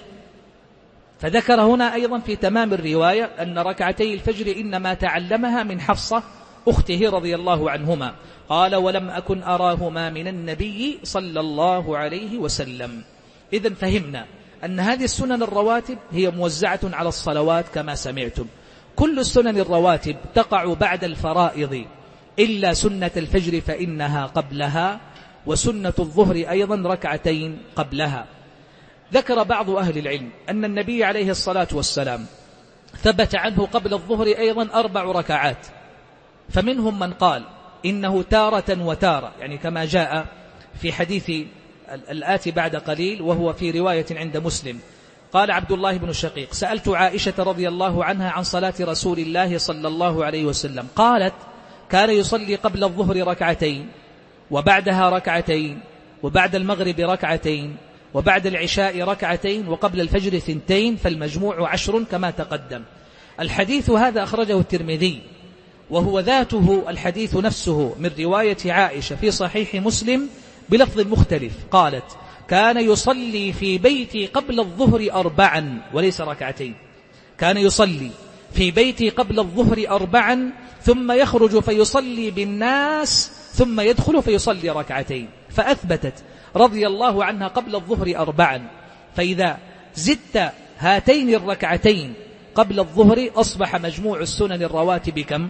فذكر هنا أيضا في تمام الرواية أن ركعتي الفجر إنما تعلمها من حفصة أخته رضي الله عنهما. قال ولم أكن أراهما من النبي صلى الله عليه وسلم. إذن فهمنا أن هذه السنن الرواتب هي موزعة على الصلوات كما سمعتم. كل السنن الرواتب تقع بعد الفرائض إلا سنة الفجر فإنها قبلها، وسنة الظهر أيضا ركعتين قبلها. ذكر بعض أهل العلم أن النبي عليه الصلاة والسلام ثبت عنه قبل الظهر أيضا أربع ركعات، فمنهم من قال إنه تارة وتارة، يعني كما جاء في حديث الآتي بعد قليل وهو في رواية عند مسلم. قال عبد الله بن شقيق سألت عائشة رضي الله عنها عن صلاة رسول الله صلى الله عليه وسلم، قالت كان يصلي قبل الظهر ركعتين وبعدها ركعتين وبعد المغرب ركعتين وبعد العشاء ركعتين وقبل الفجر ثنتين، فالمجموع عشر كما تقدم. الحديث هذا أخرجه الترمذي وهو ذاته الحديث نفسه من رواية عائشة في صحيح مسلم بلفظ مختلف. قالت كان يصلي في بيتي قبل الظهر أربعا وليس ركعتين، كان يصلي في بيتي قبل الظهر أربعا ثم يخرج فيصلي بالناس ثم يدخل فيصلي ركعتين. فأثبتت رضي الله عنها قبل الظهر أربعا، فإذا زدت هاتين الركعتين قبل الظهر أصبح مجموع السنن الرواتب كم؟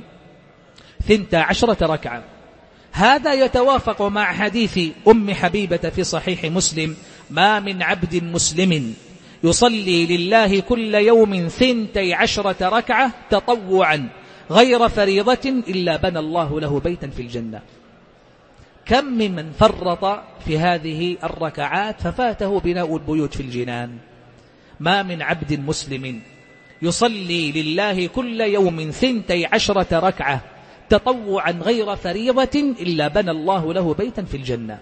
ثنتا عشرة ركعة. هذا يتوافق مع حديث أم حبيبة في صحيح مسلم ما من عبد مسلم يصلي لله كل يوم ثنتي عشرة ركعة تطوعا غير فريضة إلا بنى الله له بيتا في الجنة. كم ممن فرط في هذه الركعات ففاته بناء البيوت في الجنان. ما من عبد مسلم يصلي لله كل يوم ثنتي عشرة ركعة تطوعا غير فريضة إلا بنى الله له بيتا في الجنة.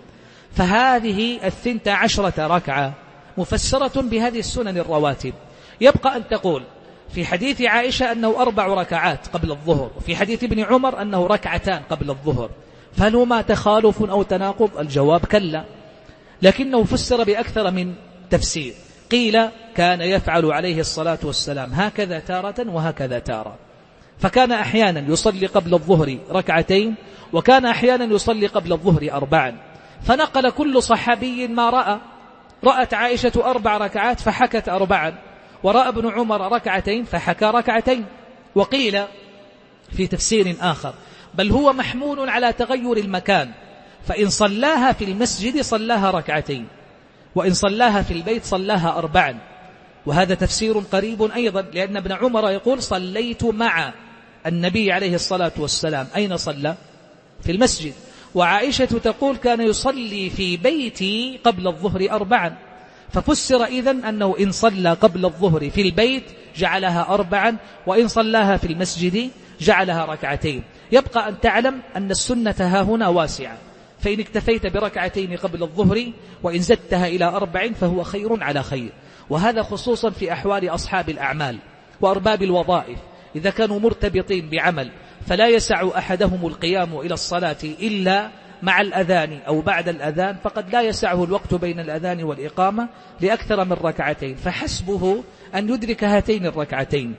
فهذه الثنتي عشرة ركعة مفسرة بهذه السنن الرواتب. يبقى أن تقول في حديث عائشة أنه أربع ركعات قبل الظهر، وفي حديث ابن عمر أنه ركعتان قبل الظهر، فهل هما تخالف أو تناقض؟ الجواب كلا، لكنه فسر بأكثر من تفسير. قيل كان يفعل عليه الصلاة والسلام هكذا تارة وهكذا تارة، فكان أحيانا يصلي قبل الظهر ركعتين، وكان أحيانا يصلي قبل الظهر أربعا. فنقل كل صحابي ما رأى. رأت عائشة أربع ركعات فحكت أربعا، ورأى ابن عمر ركعتين فحكى ركعتين. وقيل في تفسير آخر بل هو محمول على تغير المكان، فإن صلاها في المسجد صلاها ركعتين، وإن صلاها في البيت صلاها أربعا. وهذا تفسير قريب أيضا، لأن ابن عمر يقول صليت مع النبي عليه الصلاة والسلام. أين صلى؟ في المسجد. وعائشة تقول كان يصلي في بيتي قبل الظهر أربعا، ففسر إذن أنه إن صلى قبل الظهر في البيت جعلها أربعا، وإن صلاها في المسجد جعلها ركعتين. يبقى أن تعلم أن السنة ها هنا واسعة، فإن اكتفيت بركعتين قبل الظهر وإن زدتها إلى أربع فهو خير على خير. وهذا خصوصا في أحوال أصحاب الأعمال وأرباب الوظائف، إذا كانوا مرتبطين بعمل فلا يسع أحدهم القيام إلى الصلاة إلا مع الأذان أو بعد الأذان، فقد لا يسعه الوقت بين الأذان والإقامة لأكثر من ركعتين، فحسبه أن يدرك هاتين الركعتين.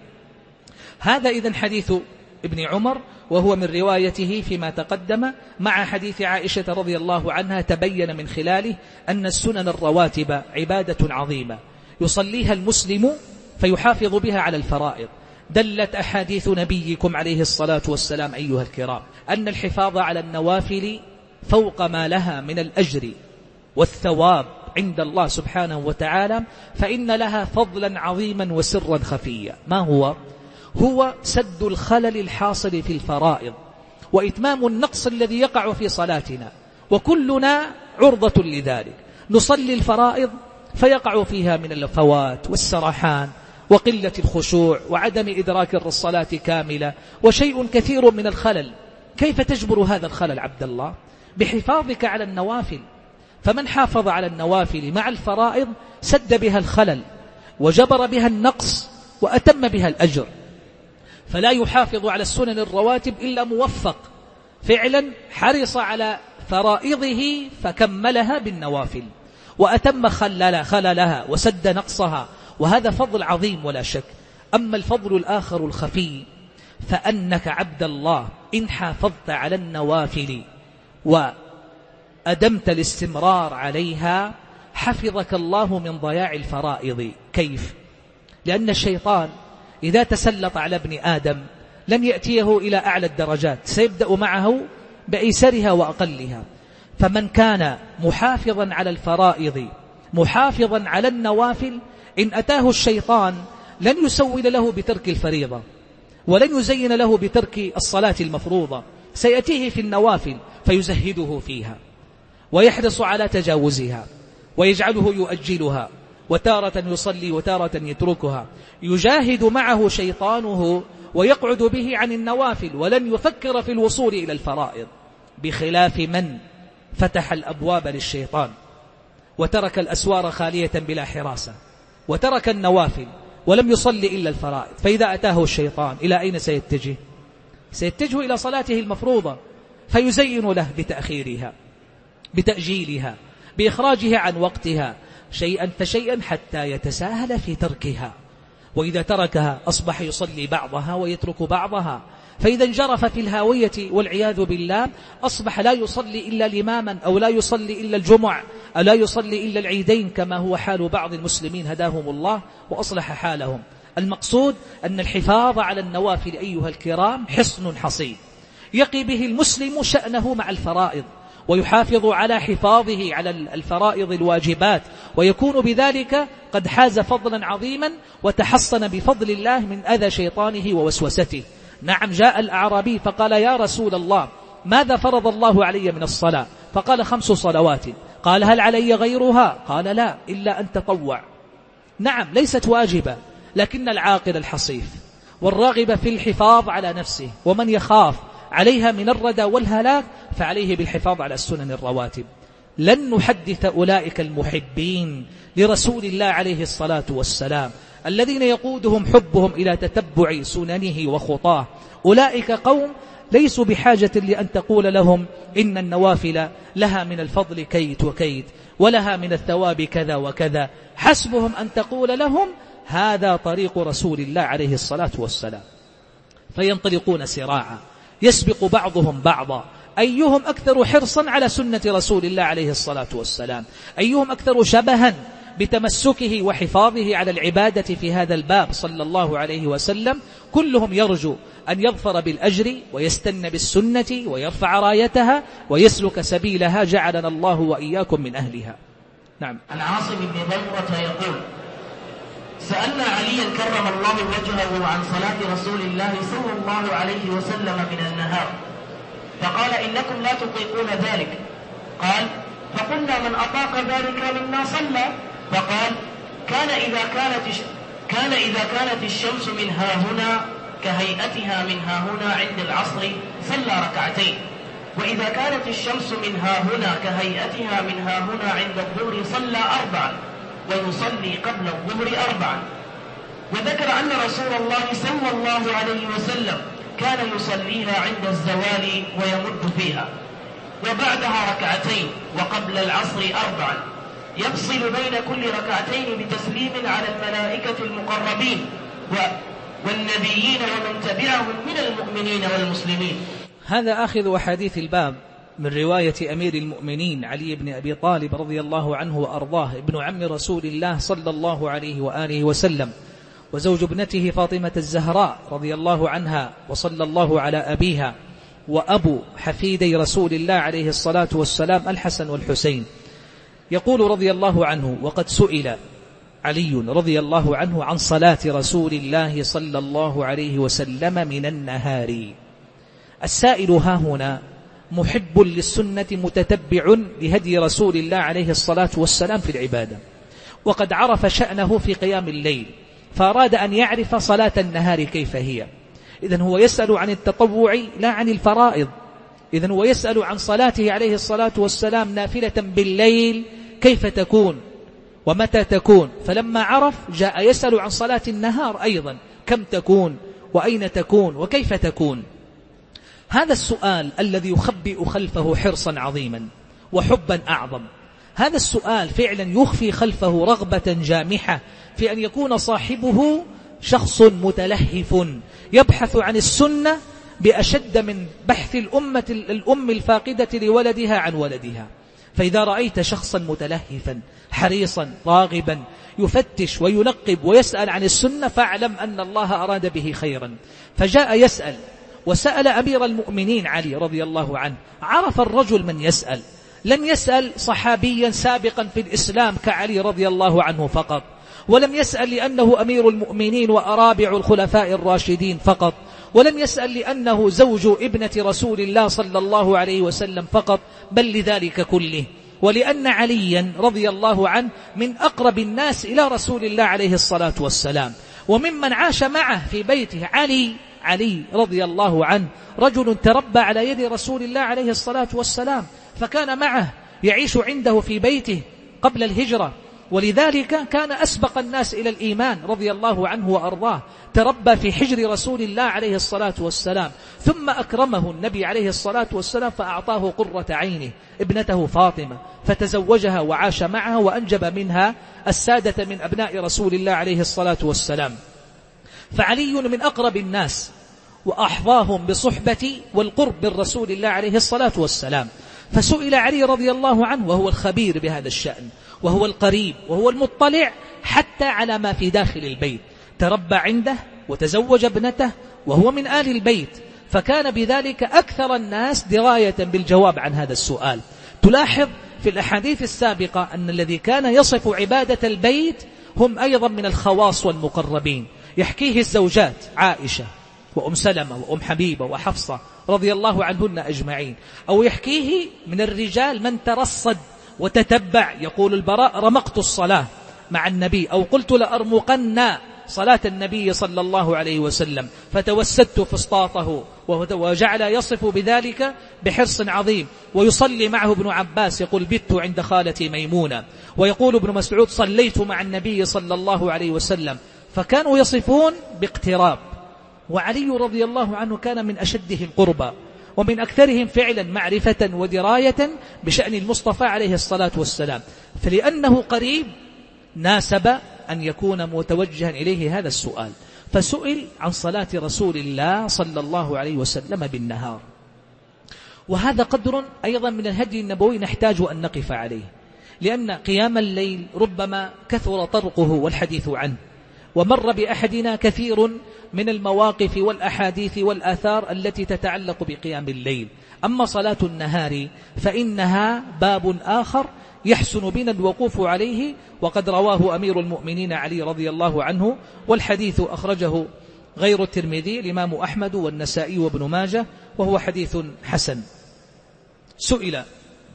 هذا إذن حديث ابن عمر، وهو من روايته فيما تقدم مع حديث عائشة رضي الله عنها. تبين من خلاله أن السنن الرواتب عبادة عظيمة يصليها المسلم فيحافظ بها على الفرائض. دلت أحاديث نبيكم عليه الصلاة والسلام أيها الكرام أن الحفاظ على النوافل فوق ما لها من الأجر والثواب عند الله سبحانه وتعالى، فإن لها فضلا عظيما وسرا خفيا. ما هو؟ هو سد الخلل الحاصل في الفرائض وإتمام النقص الذي يقع في صلاتنا، وكلنا عرضة لذلك. نصلي الفرائض فيقع فيها من الفوات والسرحان وقلة الخشوع وعدم إدراك الصلاة كاملة وشيء كثير من الخلل. كيف تجبر هذا الخلل عبد الله؟ بحفاظك على النوافل. فمن حافظ على النوافل مع الفرائض سد بها الخلل وجبر بها النقص وأتم بها الأجر. فلا يحافظ على السنن الرواتب إلا موفق فعلا حرص على فرائضه فكملها بالنوافل وأتم خلل خللها وسد نقصها، وهذا فضل عظيم ولا شك. أما الفضل الآخر الخفي فأنك عبد الله إن حافظت على النوافل وأدمت الاستمرار عليها حفظك الله من ضياع الفرائض. كيف؟ لأن الشيطان إذا تسلط على ابن آدم لن يأتيه إلى أعلى الدرجات، سيبدأ معه بأيسرها وأقلها. فمن كان محافظا على الفرائض محافظا على النوافل إن أتاه الشيطان لن يسول له بترك الفريضة ولن يزين له بترك الصلاة المفروضة، سيأتيه في النوافل فيزهده فيها ويحرص على تجاوزها ويجعله يؤجلها، وتارة يصلي وتارة يتركها. يجاهد معه شيطانه ويقعد به عن النوافل ولن يفكر في الوصول إلى الفرائض، بخلاف من فتح الأبواب للشيطان وترك الأسوار خالية بلا حراسة وترك النوافل ولم يصلي إلا الفرائض. فإذا أتاه الشيطان إلى أين سيتجه؟ سيتجه إلى صلاته المفروضة، فيزين له بتأخيرها بتأجيلها بإخراجها عن وقتها شيئا فشيئا حتى يتساهل في تركها. وإذا تركها أصبح يصلي بعضها ويترك بعضها، فإذا انجرف في الهاوية والعياذ بالله أصبح لا يصلي إلا الإماما أو لا يصلي إلا الجمع أو لا يصلي إلا العيدين، كما هو حال بعض المسلمين هداهم الله وأصلح حالهم. المقصود أن الحفاظ على النوافل أيها الكرام حصن حصين يقي به المسلم شأنه مع الفرائض، ويحافظ على حفاظه على الفرائض الواجبات، ويكون بذلك قد حاز فضلا عظيما وتحصن بفضل الله من أذى شيطانه ووسوسته. نعم، جاء الأعرابي فقال: يا رسول الله، ماذا فرض الله علي من الصلاة؟ فقال: خمس صلوات. قال: هل علي غيرها؟ قال: لا، إلا أن تطوع. نعم، ليست واجبة، لكن العاقل الحصيف والراغب في الحفاظ على نفسه ومن يخاف عليها من الردى والهلاك فعليه بالحفاظ على السنن الرواتب. لن نحدث أولئك المحبين لرسول الله عليه الصلاة والسلام الذين يقودهم حبهم إلى تتبع سننه وخطاه. أولئك قوم ليسوا بحاجة لأن تقول لهم إن النوافل لها من الفضل كيت وكيت ولها من الثواب كذا وكذا، حسبهم أن تقول لهم هذا طريق رسول الله عليه الصلاة والسلام. فينطلقون سراعا يسبق بعضهم بعضا، أيهم أكثر حرصا على سنة رسول الله عليه الصلاة والسلام، أيهم أكثر شبها بتمسكه وحفاظه على العبادة في هذا الباب صلى الله عليه وسلم. كلهم يرجو أن يظفر بالأجر ويستن بالسنة ويرفع رايتها ويسلك سبيلها، جعلنا الله وإياكم من أهلها. نعم. عن عاصم بن ضمرة يقول: سألنا عليا كرم الله وجهه عن صلاة رسول الله صلى الله عليه وسلم من النهار، فقال: إنكم لا تطيقون ذلك. قال: فقلنا: من أطاق ذلك منا صلى. فقال: كان إذا كانت كان إذا كانت الشمس من ها هنا كهيئتها من ها هنا عند العصر صلى ركعتين، وإذا كانت الشمس من ها هنا كهيئتها من ها هنا عند الظهر صلى أربعا، ويصلي قبل الظهر أربعا. وذكر أن رسول الله صلى الله عليه وسلم كان يصليها عند الزوال ويمد فيها، وبعدها ركعتين، وقبل العصر أربعا، يفصل بين كل ركعتين بتسليم على الملائكة المقربين والنبيين ومن تبعهم من المؤمنين والمسلمين. هذا آخذ أحاديث الباب من رواية أمير المؤمنين علي بن أبي طالب رضي الله عنه وأرضاه، ابن عم رسول الله صلى الله عليه وآله وسلم، وزوج ابنته فاطمة الزهراء رضي الله عنها، وصلى الله على أبيها، وأبو حفيدي رسول الله عليه الصلاة والسلام الحسن والحسين. يقول رضي الله عنه: وقد سئل علي رضي الله عنه عن صلاة رسول الله صلى الله عليه وسلم من النهار. السائل ها هنا محب للسنة متتبع لهدي رسول الله عليه الصلاة والسلام في العبادة، وقد عرف شأنه في قيام الليل، فأراد أن يعرف صلاة النهار كيف هي. إذن هو يسأل عن التطوع لا عن الفرائض. إذن هو يسأل عن صلاته عليه الصلاة والسلام نافلة بالليل كيف تكون ومتى تكون، فلما عرف جاء يسأل عن صلاة النهار أيضا كم تكون وأين تكون وكيف تكون. هذا السؤال الذي يخبئ خلفه حرصا عظيما وحبا أعظم، هذا السؤال فعلا يخفي خلفه رغبة جامحة في أن يكون صاحبه شخص متلهف يبحث عن السنة بأشد من بحث الأمة الأم الفاقدة لولدها عن ولدها. فإذا رأيت شخصا متلهفا حريصا راغبا يفتش وينقب ويسأل عن السنة فاعلم أن الله أراد به خيرا. فجاء يسأل وسأل أمير المؤمنين علي رضي الله عنه. عرف الرجل من يسأل، لم يسأل صحابيا سابقا في الإسلام كعلي رضي الله عنه فقط، ولم يسأل لأنه أمير المؤمنين وأرابع الخلفاء الراشدين فقط، ولم يسأل لأنه زوج ابنة رسول الله صلى الله عليه وسلم فقط، بل لذلك كله، ولأن عليا رضي الله عنه من أقرب الناس إلى رسول الله عليه الصلاة والسلام، وممن عاش معه في بيته. علي علي رضي الله عنه رجل تربى على يد رسول الله عليه الصلاة والسلام، فكان معه يعيش عنده في بيته قبل الهجرة، ولذلك كان أسبق الناس إلى الإيمان رضي الله عنه وأرضاه. تربى في حجر رسول الله عليه الصلاة والسلام، ثم أكرمه النبي عليه الصلاة والسلام فأعطاه قرة عينه ابنته فاطمة، فتزوجها وعاش معها وأنجب منها السادة من أبناء رسول الله عليه الصلاة والسلام. فعلي من أقرب الناس وأحظاهم بصحبة والقرب بالرسول الله عليه الصلاة والسلام. فسئل علي رضي الله عنه وهو الخبير بهذا الشأن، وهو القريب وهو المطلع حتى على ما في داخل البيت، تربى عنده وتزوج ابنته وهو من آل البيت، فكان بذلك أكثر الناس دراية بالجواب عن هذا السؤال. تلاحظ في الأحاديث السابقة أن الذي كان يصف عبادة البيت هم أيضا من الخواص والمقربين، يحكيه الزوجات عائشة وأم سلمة وأم حبيبة وحفصة رضي الله عنهن أجمعين، أو يحكيه من الرجال من ترصد وتتبع. يقول البراء: رمقت الصلاة مع النبي، أو قلت لأرمقن صلاة النبي صلى الله عليه وسلم، فتوسدت فسطاطه، وجعل يصف بذلك بحرص عظيم. ويصلي معه ابن عباس يقول: بت عند خالتي ميمونة. ويقول ابن مسعود: صليت مع النبي صلى الله عليه وسلم. فكانوا يصفون باقتراب. وعلي رضي الله عنه كان من أشدهم قربا ومن أكثرهم فعلا معرفة ودراية بشأن المصطفى عليه الصلاة والسلام، فلأنه قريب ناسب أن يكون متوجها إليه هذا السؤال، فسئل عن صلاة رسول الله صلى الله عليه وسلم بالنهار. وهذا قدر أيضا من الهدي النبوي نحتاج أن نقف عليه، لأن قيام الليل ربما كثر طرقه والحديث عنه، ومر بأحدنا كثير من المواقف والأحاديث والآثار التي تتعلق بقيام الليل. أما صلاة النهار فإنها باب آخر يحسن بنا الوقوف عليه، وقد رواه أمير المؤمنين علي رضي الله عنه، والحديث أخرجه غير الترمذي الإمام أحمد والنسائي وابن ماجه، وهو حديث حسن. سئل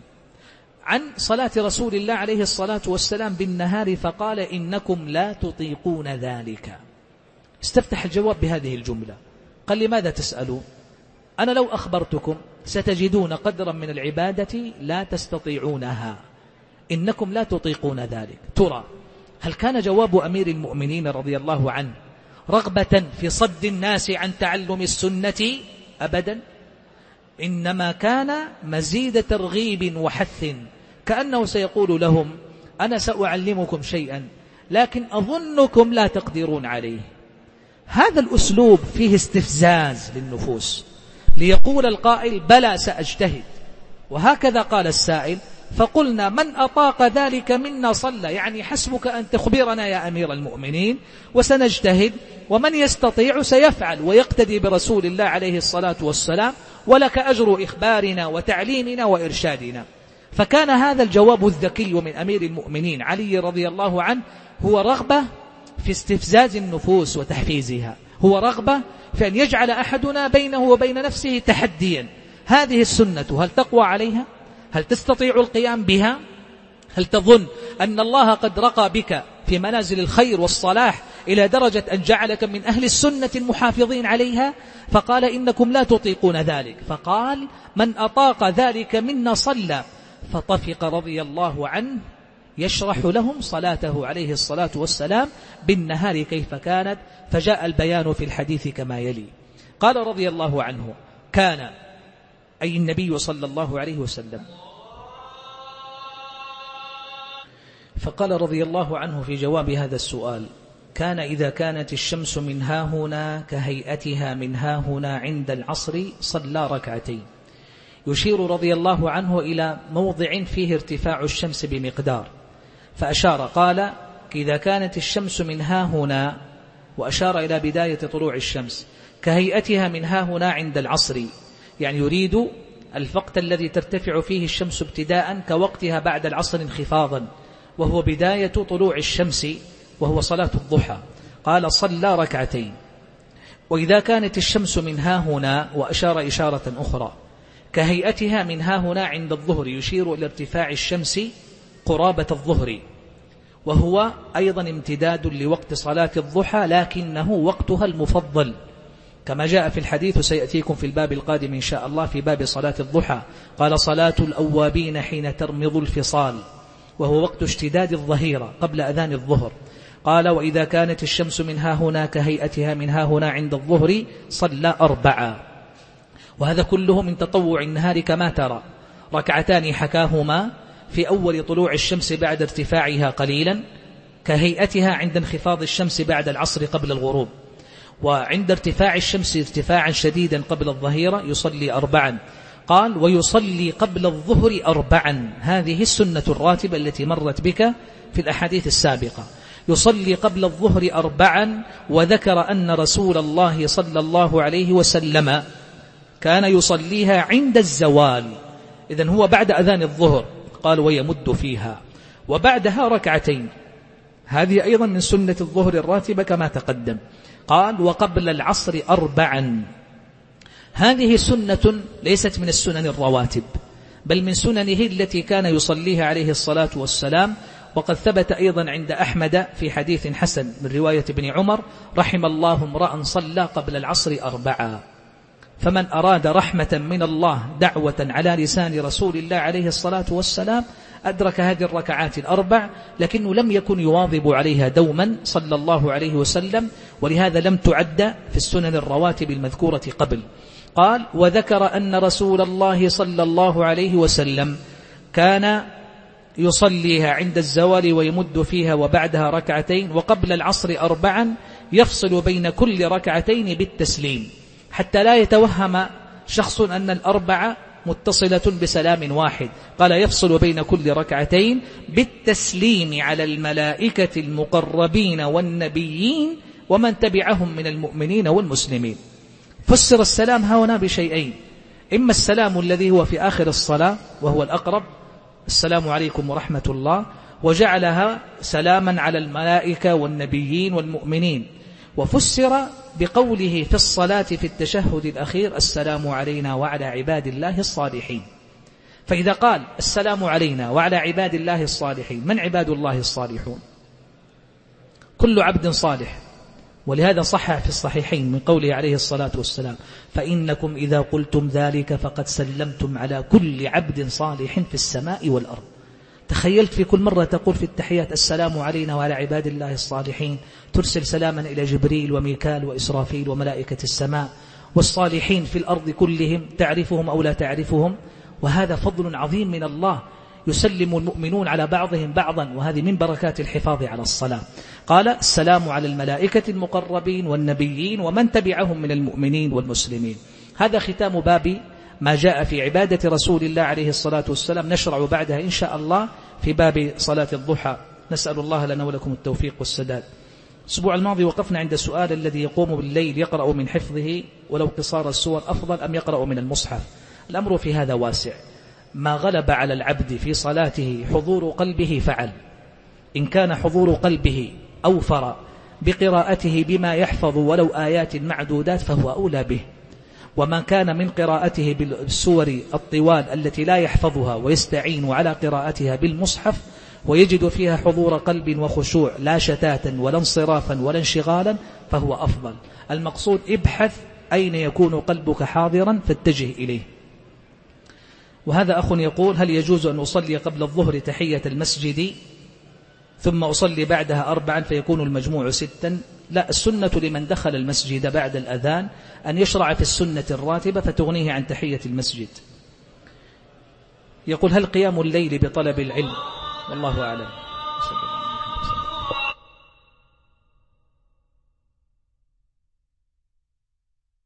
عن صلاة رسول الله عليه الصلاة والسلام بالنهار فقال: إنكم لا تطيقون ذلك. استفتح الجواب بهذه الجملة، قال: لماذا تسألون؟ أنا لو أخبرتكم ستجدون قدرا من العبادة لا تستطيعونها، إنكم لا تطيقون ذلك. ترى هل كان جواب أمير المؤمنين رضي الله عنه رغبة في صد الناس عن تعلم السنة؟ أبدا، إنما كان مزيد ترغيب وحث، كأنه سيقول لهم: أنا سأعلمكم شيئا لكن أظنكم لا تقدرون عليه. هذا الأسلوب فيه استفزاز للنفوس، ليقول القائل: بلى سأجتهد. وهكذا قال السائل: فقلنا: من أطاق ذلك منا صلى، يعني حسبك أن تخبرنا يا أمير المؤمنين وسنجتهد، ومن يستطيع سيفعل ويقتدي برسول الله عليه الصلاة والسلام، ولك أجر إخبارنا وتعليمنا وإرشادنا. فكان هذا الجواب الذكي من أمير المؤمنين علي رضي الله عنه هو رغبة في استفزاز النفوس وتحفيزها، هو رغبة في أن يجعل أحدنا بينه وبين نفسه تحديا: هذه السنة هل تقوى عليها؟ هل تستطيع القيام بها؟ هل تظن أن الله قد رقى بك في منازل الخير والصلاح إلى درجة أن جعلك من أهل السنة المحافظين عليها؟ فقال: إنكم لا تطيقون ذلك. فقال: من أطاق ذلك منا صلى. فطفق رضي الله عنه يشرح لهم صلاته عليه الصلاة والسلام بالنهار كيف كانت، فجاء البيان في الحديث كما يلي. قال رضي الله عنه: كان أي النبي صلى الله عليه وسلم. فقال رضي الله عنه في جواب هذا السؤال: كان إذا كانت الشمس من هاهنا كهيئتها من هاهنا عند العصر صلى ركعتين. يشير رضي الله عنه إلى موضع فيه ارتفاع الشمس بمقدار، فأشار قال: إذا كانت الشمس من هاهنا، وأشار إلى بداية طلوع الشمس، كهيئتها من هاهنا عند العصر، يعني يريد الوقت الذي ترتفع فيه الشمس ابتداء كوقتها بعد العصر انخفاضا، وهو بداية طلوع الشمس، وهو صلاة الضحى. قال: صلى ركعتين. وإذا كانت الشمس من هاهنا، وأشار إشارة أخرى، كهيئتها من هاهنا عند الظهر، يشير إلى ارتفاع الشمس قرابة الظهر، وهو أيضا امتداد لوقت صلاة الضحى، لكنه وقتها المفضل كما جاء في الحديث سيأتيكم في الباب القادم إن شاء الله في باب صلاة الضحى. قال: صلاة الأوابين حين ترمض الفصال، وهو وقت اشتداد الظهيرة قبل أذان الظهر. قال: وإذا كانت الشمس من هاهنا كهيئتها من هاهنا عند الظهر صلى أربعة. وهذا كله من تطوع النهار كما ترى، ركعتان حكاهما في أول طلوع الشمس بعد ارتفاعها قليلا، كهيئتها عند انخفاض الشمس بعد العصر قبل الغروب، وعند ارتفاع الشمس ارتفاعا شديدا قبل الظهيرة يصلي أربعا. قال: ويصلي قبل الظهر أربعا. هذه السنة الراتبة التي مرت بك في الأحاديث السابقة، يصلي قبل الظهر أربعا. وذكر أن رسول الله صلى الله عليه وسلم كان يصليها عند الزوال، إذن هو بعد أذان الظهر قال ويمد فيها، وبعدها ركعتين، هذه أيضا من سنة الظهر الراتبة كما تقدم. قال وقبل العصر أربعا، هذه سنة ليست من السنن الرواتب بل من سننه التي كان يصليها عليه الصلاة والسلام. وقد ثبت أيضا عند أحمد في حديث حسن من رواية ابن عمر رحم الله امرأ صلى قبل العصر أربعا. فمن أراد رحمة من الله دعوة على لسان رسول الله عليه الصلاة والسلام أدرك هذه الركعات الأربع، لكنه لم يكن يواظب عليها دوما صلى الله عليه وسلم، ولهذا لم تعد في السنن الرواتب المذكورة قبل. قال وذكر أن رسول الله صلى الله عليه وسلم كان يصليها عند الزوال ويمد فيها وبعدها ركعتين، وقبل العصر أربعا يفصل بين كل ركعتين بالتسليم، حتى لا يتوهم شخص أن الأربعة متصلة بسلام واحد. قال يفصل بين كل ركعتين بالتسليم على الملائكة المقربين والنبيين ومن تبعهم من المؤمنين والمسلمين. فسر السلام هنا بشيئين: إما السلام الذي هو في آخر الصلاة وهو الأقرب، السلام عليكم ورحمة الله، وجعلها سلاما على الملائكة والنبيين والمؤمنين. وفسر بقوله في الصلاة في التشهد الأخير السلام علينا وعلى عباد الله الصالحين. فإذا قال السلام علينا وعلى عباد الله الصالحين، من عباد الله الصالحون؟ كل عبد صالح. ولهذا صح في الصحيحين من قوله عليه الصلاة والسلام فإنكم إذا قلتم ذلك فقد سلمتم على كل عبد صالح في السماء والأرض. تخيلت في كل مرة تقول في التحيات السلام علينا وعلى عباد الله الصالحين ترسل سلاما إلى جبريل وميكال وإسرافيل وملائكة السماء والصالحين في الأرض كلهم، تعرفهم أو لا تعرفهم. وهذا فضل عظيم من الله، يسلم المؤمنون على بعضهم بعضا، وهذه من بركات الحفاظ على الصلاة. قال السلام على الملائكة المقربين والنبيين ومن تبعهم من المؤمنين والمسلمين. هذا ختام باب ما جاء في عبادة رسول الله عليه الصلاة والسلام. نشرع بعدها إن شاء الله في باب صلاة الضحى. نسأل الله لنا ولكم التوفيق والسداد. الأسبوع الماضي وقفنا عند السؤال الذي يقوم بالليل يقرأ من حفظه ولو قصار السور أفضل أم يقرأ من المصحف؟ الأمر في هذا واسع. ما غلب على العبد في صلاته حضور قلبه فعل. إن كان حضور قلبه أوفر بقراءته بما يحفظ ولو آيات معدودات فهو أولى به. وما كان من قراءته بالسور الطوال التي لا يحفظها ويستعين على قراءتها بالمصحف ويجد فيها حضور قلب وخشوع لا شتاتا ولا انصرافا ولا انشغالا فهو أفضل. المقصود ابحث أين يكون قلبك حاضرا فاتجه إليه. وهذا أخ يقول هل يجوز أن أصلي قبل الظهر تحية المسجد ثم أصلي بعدها أربعا فيكون المجموع ستا؟ لا، السنة لمن دخل المسجد بعد الأذان أن يشرع في السنة الراتبة فتغنيه عن تحية المسجد. يقول هل قيام الليل بطلب العلم؟ والله أعلم.